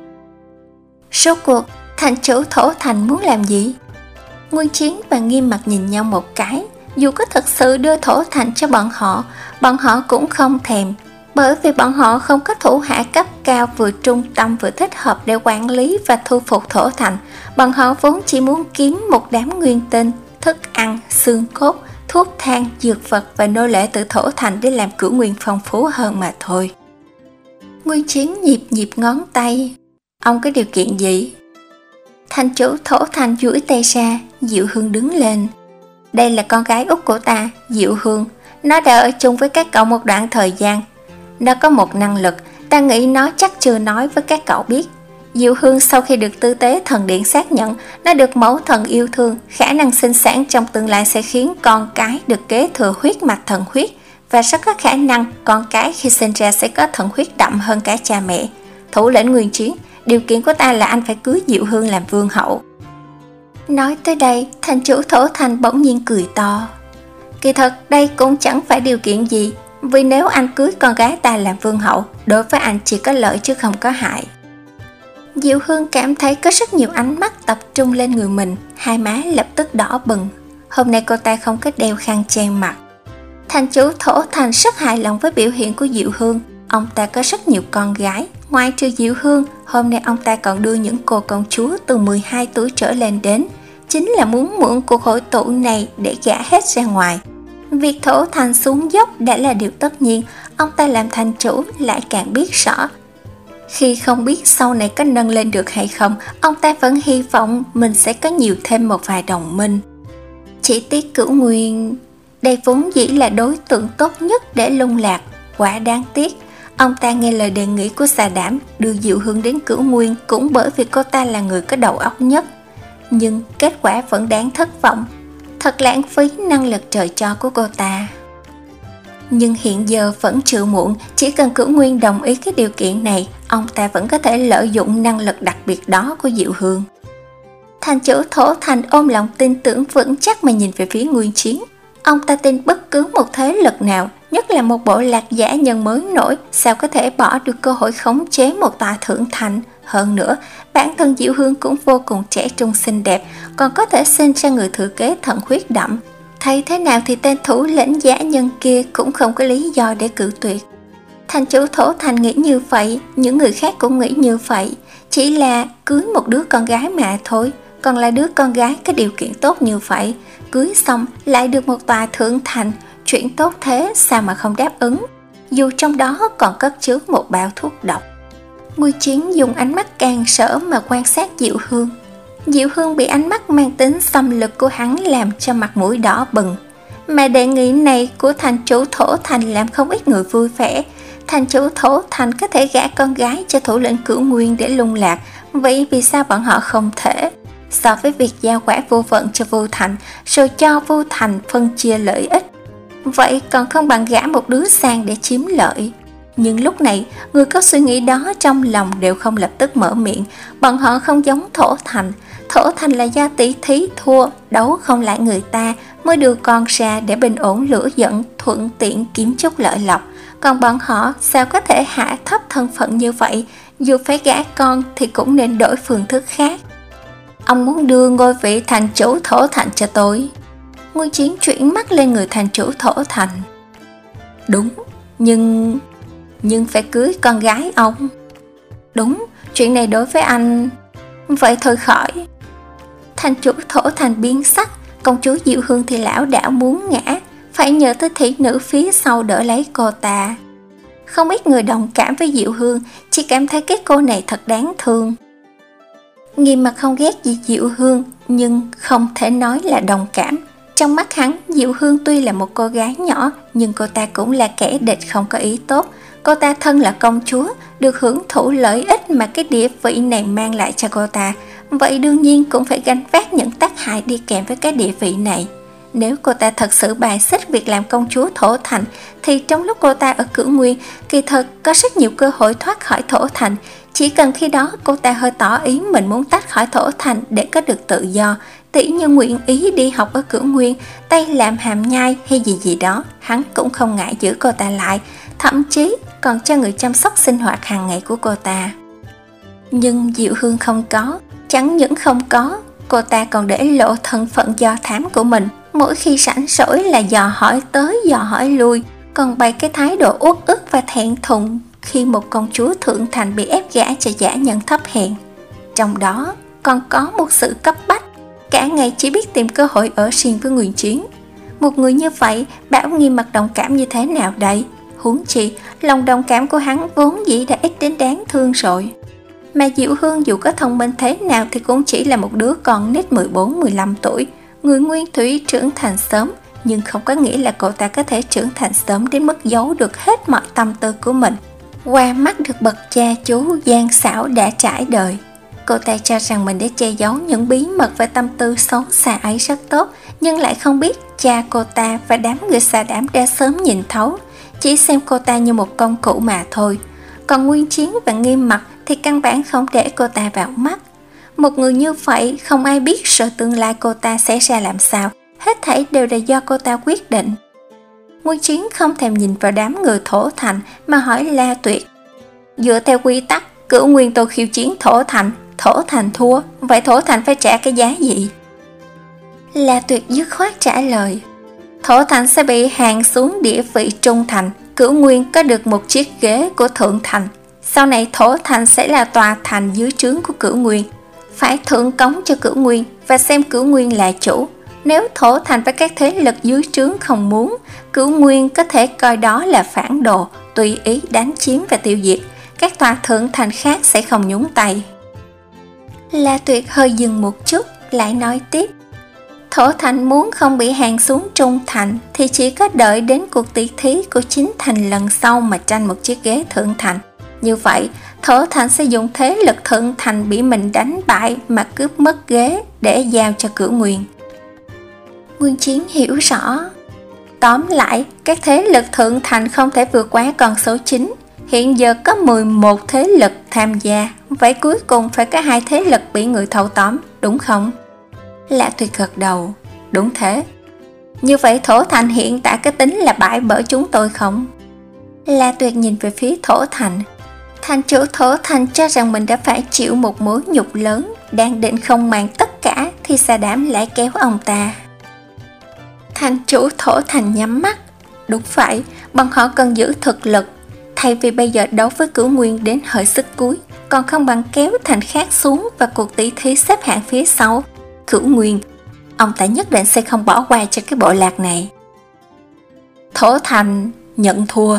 Rốt cuộc, thành chủ Thổ Thành muốn làm gì? Nguyên Chiến và Nghiêm Mặc nhìn nhau một cái. Dù có thực sự đưa Thổ Thành cho bọn họ, bọn họ cũng không thèm, bởi vì bọn họ không có thủ hạ cấp cao vừa trung tâm vừa thích hợp để quản lý và thu phục Thổ Thành. Bọn họ vốn chỉ muốn kiếm một đám nguyên tinh, thức ăn, xương cốt, thuốc thang, dược vật và nô lệ từ Thổ Thành để làm Cửu Nguyên phong phú hơn mà thôi. Nguyên Chiến nhịp nhịp ngón tay. Ông có điều kiện gì? Thành chủ Thổ Thành duỗi tay ra. Diệu Hương đứng lên. Đây là con gái út của ta, Diệu Hương. Nó đã ở chung với các cậu một đoạn thời gian. Nó có một năng lực, ta nghĩ nó chắc chưa nói với các cậu biết. Diệu Hương sau khi được Tư Tế Thần Điện xác nhận nó được mẫu thần yêu thương, khả năng sinh sản trong tương lai sẽ khiến con cái được kế thừa huyết mạch thần huyết, và rất có khả năng con cái khi sinh ra sẽ có thần huyết đậm hơn cả cha mẹ. Thủ lĩnh Nguyên Chiến, điều kiện của ta là anh phải cưới Diệu Hương làm vương hậu. Nói tới đây, thành chủ Thổ Thành bỗng nhiên cười to. Kỳ thật đây cũng chẳng phải điều kiện gì, vì nếu anh cưới con gái ta làm vương hậu, đối với anh chỉ có lợi chứ không có hại. Diệu Hương cảm thấy có rất nhiều ánh mắt tập trung lên người mình, hai má lập tức đỏ bừng. Hôm nay cô ta không có đeo khăn che mặt. Thành chủ Thổ Thành rất hài lòng với biểu hiện của Diệu Hương. Ông ta có rất nhiều con gái, ngoài trừ Diệu Hương, hôm nay ông ta còn đưa những cô công chúa từ mười hai tuổi trở lên đến, chính là muốn mượn cuộc hội tụ này để gả hết ra ngoài. Việc Thổ Thành xuống dốc đã là điều tất nhiên, ông ta làm thành chủ lại càng biết rõ. Khi không biết sau này có nâng lên được hay không, ông ta vẫn hy vọng mình sẽ có nhiều thêm một vài đồng minh. Chỉ tiếc Cửu Nguyên, đây vốn dĩ là đối tượng tốt nhất để lung lạc, quả đáng tiếc. Ông ta nghe lời đề nghị của Xà Đảm đưa Diệu Hương đến Cửu Nguyên cũng bởi vì cô ta là người có đầu óc nhất. Nhưng kết quả vẫn đáng thất vọng. Thật lãng phí năng lực trời cho của cô ta. Nhưng hiện giờ vẫn chưa muộn, chỉ cần Cửu Nguyên đồng ý cái điều kiện này, ông ta vẫn có thể lợi dụng năng lực đặc biệt đó của Diệu Hương. Thành chủ Thổ Thành ôm lòng tin tưởng vững chắc mà nhìn về phía Nguyên Chiến. Ông ta tin bất cứ một thế lực nào, nhất là một bộ lạc giả nhân mới nổi, sao có thể bỏ được cơ hội khống chế một tòa thượng thành. Hơn nữa, bản thân Diệu Hương cũng vô cùng trẻ trung xinh đẹp, còn có thể sinh ra người thừa kế thần huyết đậm. Thấy thế nào thì tên thủ lĩnh giả nhân kia cũng không có lý do để cự tuyệt. Thành chủ Thổ Thành nghĩ như vậy, những người khác cũng nghĩ như vậy. Chỉ là cưới một đứa con gái mà thôi, còn là đứa con gái có điều kiện tốt như vậy. Cưới xong lại được một tòa thượng thành, chuyện tốt thế sao mà không đáp ứng, dù trong đó còn cất chứa một bao thuốc độc. Nguyên Chiến dùng ánh mắt càng sợ mà quan sát Diệu Hương. Diệu Hương bị ánh mắt mang tính xâm lược của hắn làm cho mặt mũi đỏ bừng. Mà đề nghị này của thành chủ Thổ Thành làm không ít người vui vẻ. Thành chủ Thổ Thành có thể gả con gái cho thủ lĩnh Cửu Nguyên để lung lạc, vậy vì sao bọn họ không thể? So với việc giao quả vô vận cho Vô Thành rồi cho Vô Thành phân chia lợi ích, vậy còn không bằng gả một đứa sang để chiếm lợi. Nhưng lúc này, người có suy nghĩ đó trong lòng đều không lập tức mở miệng. Bọn họ không giống Thổ Thành. Thổ Thành là do tỷ thí thua, đấu không lại người ta mới đưa con ra để bình ổn lửa giận, thuận tiện kiếm chút lợi lộc. Còn bọn họ sao có thể hạ thấp thân phận như vậy? Dù phải gả con thì cũng nên đổi phương thức khác. Ông muốn đưa ngôi vị thành chủ Thổ Thành cho tôi. Nguyên Chiến chuyển mắt lên người thành chủ Thổ Thành. Đúng, nhưng... nhưng phải cưới con gái ông. Đúng, chuyện này đối với anh... Vậy thôi khỏi. Thành chủ Thổ Thành biến sắc. Công chúa Diệu Hương thì lão đảo muốn ngã, phải nhờ tới thị nữ phía sau đỡ lấy cô ta. Không ít người đồng cảm với Diệu Hương, chỉ cảm thấy cái cô này thật đáng thương. Nghiêm Mặc không ghét gì Diệu Hương, nhưng không thể nói là đồng cảm. Trong mắt hắn, Diệu Hương tuy là một cô gái nhỏ, nhưng cô ta cũng là kẻ địch không có ý tốt. Cô ta thân là công chúa, được hưởng thụ lợi ích mà cái địa vị này mang lại cho cô ta. vậy đương nhiên cũng phải gánh vác những tác hại đi kèm với cái địa vị này. Nếu cô ta thật sự bài xích việc làm công chúa Thổ Thành, thì trong lúc cô ta ở Cửu Nguyên, kỳ thực có rất nhiều cơ hội thoát khỏi Thổ Thành. Chỉ cần khi đó cô ta hơi tỏ ý mình muốn tách khỏi Thổ Thành để có được tự do, tỉ như nguyện ý đi học ở Cửu Nguyên, tay làm hàm nhai hay gì gì đó, hắn cũng không ngại giữ cô ta lại, thậm chí còn cho người chăm sóc sinh hoạt hàng ngày của cô ta. Nhưng Diệu Hương không có, chẳng những không có, cô ta còn để lộ thân phận do thám của mình. Mỗi khi rảnh rỗi là dò hỏi tới dò hỏi lui, còn bày cái thái độ uất ức và thẹn thùng khi một công chúa thượng thành bị ép gả cho dã nhân thấp hèn. Trong đó còn có một sự cấp bách, cả ngày chỉ biết tìm cơ hội ở riêng với Nguyên Chiến. Một người như vậy, Bảo Nghi mặt đồng cảm như thế nào đây? Huống chi, lòng đồng cảm của hắn vốn dĩ đã ít đến đáng thương rồi. Mà Diệu Hương dù có thông minh thế nào thì cũng chỉ là một đứa con nít mười bốn mười lăm tuổi. Người Nguyên Thủy trưởng thành sớm, nhưng không có nghĩa là cô ta có thể trưởng thành sớm đến mức giấu được hết mọi tâm tư của mình qua mắt được bậc cha chú gian xảo đã trải đời. Cô ta cho rằng mình đã che giấu những bí mật và tâm tư xấu xa ấy rất tốt, nhưng lại không biết cha cô ta và đám người xà đảm đã sớm nhìn thấu, chỉ xem cô ta như một công cụ mà thôi. Còn Nguyên Chiến và Nghiêm Mặc thì căn bản không để cô ta vào mắt. Một người như vậy không ai biết rồi tương lai cô ta sẽ ra làm sao, hết thảy đều là do cô ta quyết định. Nguyên Chiến không thèm nhìn vào đám người Thổ Thành mà hỏi La Tuyệt: dựa theo quy tắc, Cửu Nguyên tôi khiêu chiến Thổ Thành, Thổ Thành thua, vậy Thổ Thành phải trả cái giá gì? La Tuyệt dứt khoát trả lời: Thổ Thành sẽ bị hàng xuống địa vị trung thành, Cửu Nguyên có được một chiếc ghế của thượng thành. Sau này Thổ Thành sẽ là tòa thành dưới trướng của Cửu Nguyên, phải thượng cống cho Cửu Nguyên và xem Cửu Nguyên là chủ. Nếu Thổ Thành và các thế lực dưới trướng không muốn, Cửu Nguyên có thể coi đó là phản đồ, tùy ý đánh chiếm và tiêu diệt. Các tòa thượng thành khác sẽ không nhúng tay. La Tuyệt hơi dừng một chút, lại nói tiếp: Thổ Thành muốn không bị hàng xuống trung thành thì chỉ có đợi đến cuộc tỷ thí của chính thành lần sau mà tranh một chiếc ghế thượng thành. Như vậy, Thổ Thành sẽ dùng thế lực thượng thành bị mình đánh bại mà cướp mất ghế để giao cho Cửu Nguyên. Nguyên Chiến hiểu rõ. Tóm lại, các thế lực thượng thành không thể vượt quá con số chín. Hiện giờ có mười một thế lực tham gia, vậy cuối cùng phải có hai thế lực bị người thâu tóm, đúng không? La Tuyệt gật đầu: đúng thế. Như vậy Thổ Thành hiện tại có tính là bại bởi chúng tôi không? La Tuyệt nhìn về phía Thổ Thành. Thành chủ Thổ Thành cho rằng mình đã phải chịu một mối nhục lớn, đang định không màng tất cả thì Sa Đảm lại kéo ông ta. Thành chủ Thổ Thành nhắm mắt. Đúng vậy, bọn họ cần giữ thực lực. Thay vì bây giờ đấu với Cửu Nguyên đến hơi sức cuối, còn không bằng kéo thành khác xuống và cuộc tỷ thí xếp hạng phía sau. Cửu Nguyên, ông ta nhất định sẽ không bỏ qua cho cái bộ lạc này. Thổ Thành nhận thua.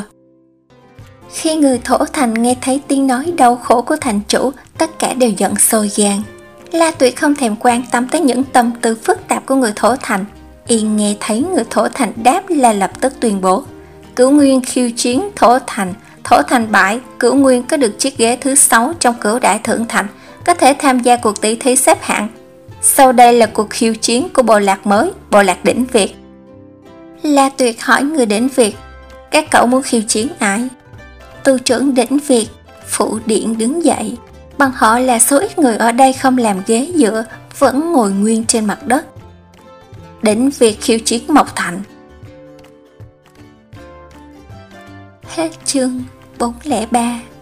Khi người Thổ Thành nghe thấy tiếng nói đau khổ của thành chủ, tất cả đều giận sôi gan. La Tuyệt không thèm quan tâm tới những tâm tư phức tạp của người Thổ Thành. Y nghe thấy người Thổ Thành đáp là lập tức tuyên bố: Cửu Nguyên khiêu chiến Thổ Thành, Thổ Thành bại, Cửu Nguyên có được chiếc ghế thứ sáu trong Cửu Đại Thượng Thành, có thể tham gia cuộc tỷ thí xếp hạng. Sau đây là cuộc khiêu chiến của bộ lạc mới, bộ lạc Đỉnh Việt. La Tuyệt hỏi người Đỉnh Việt: các cậu muốn khiêu chiến ai? Tu trưởng Đỉnh Việt, phụ điện đứng dậy. Bằng họ là số ít người ở đây không làm ghế dựa, vẫn ngồi nguyên trên mặt đất. Đỉnh Việt khiêu chiến Mộc Thành. Hết chương bốn không ba.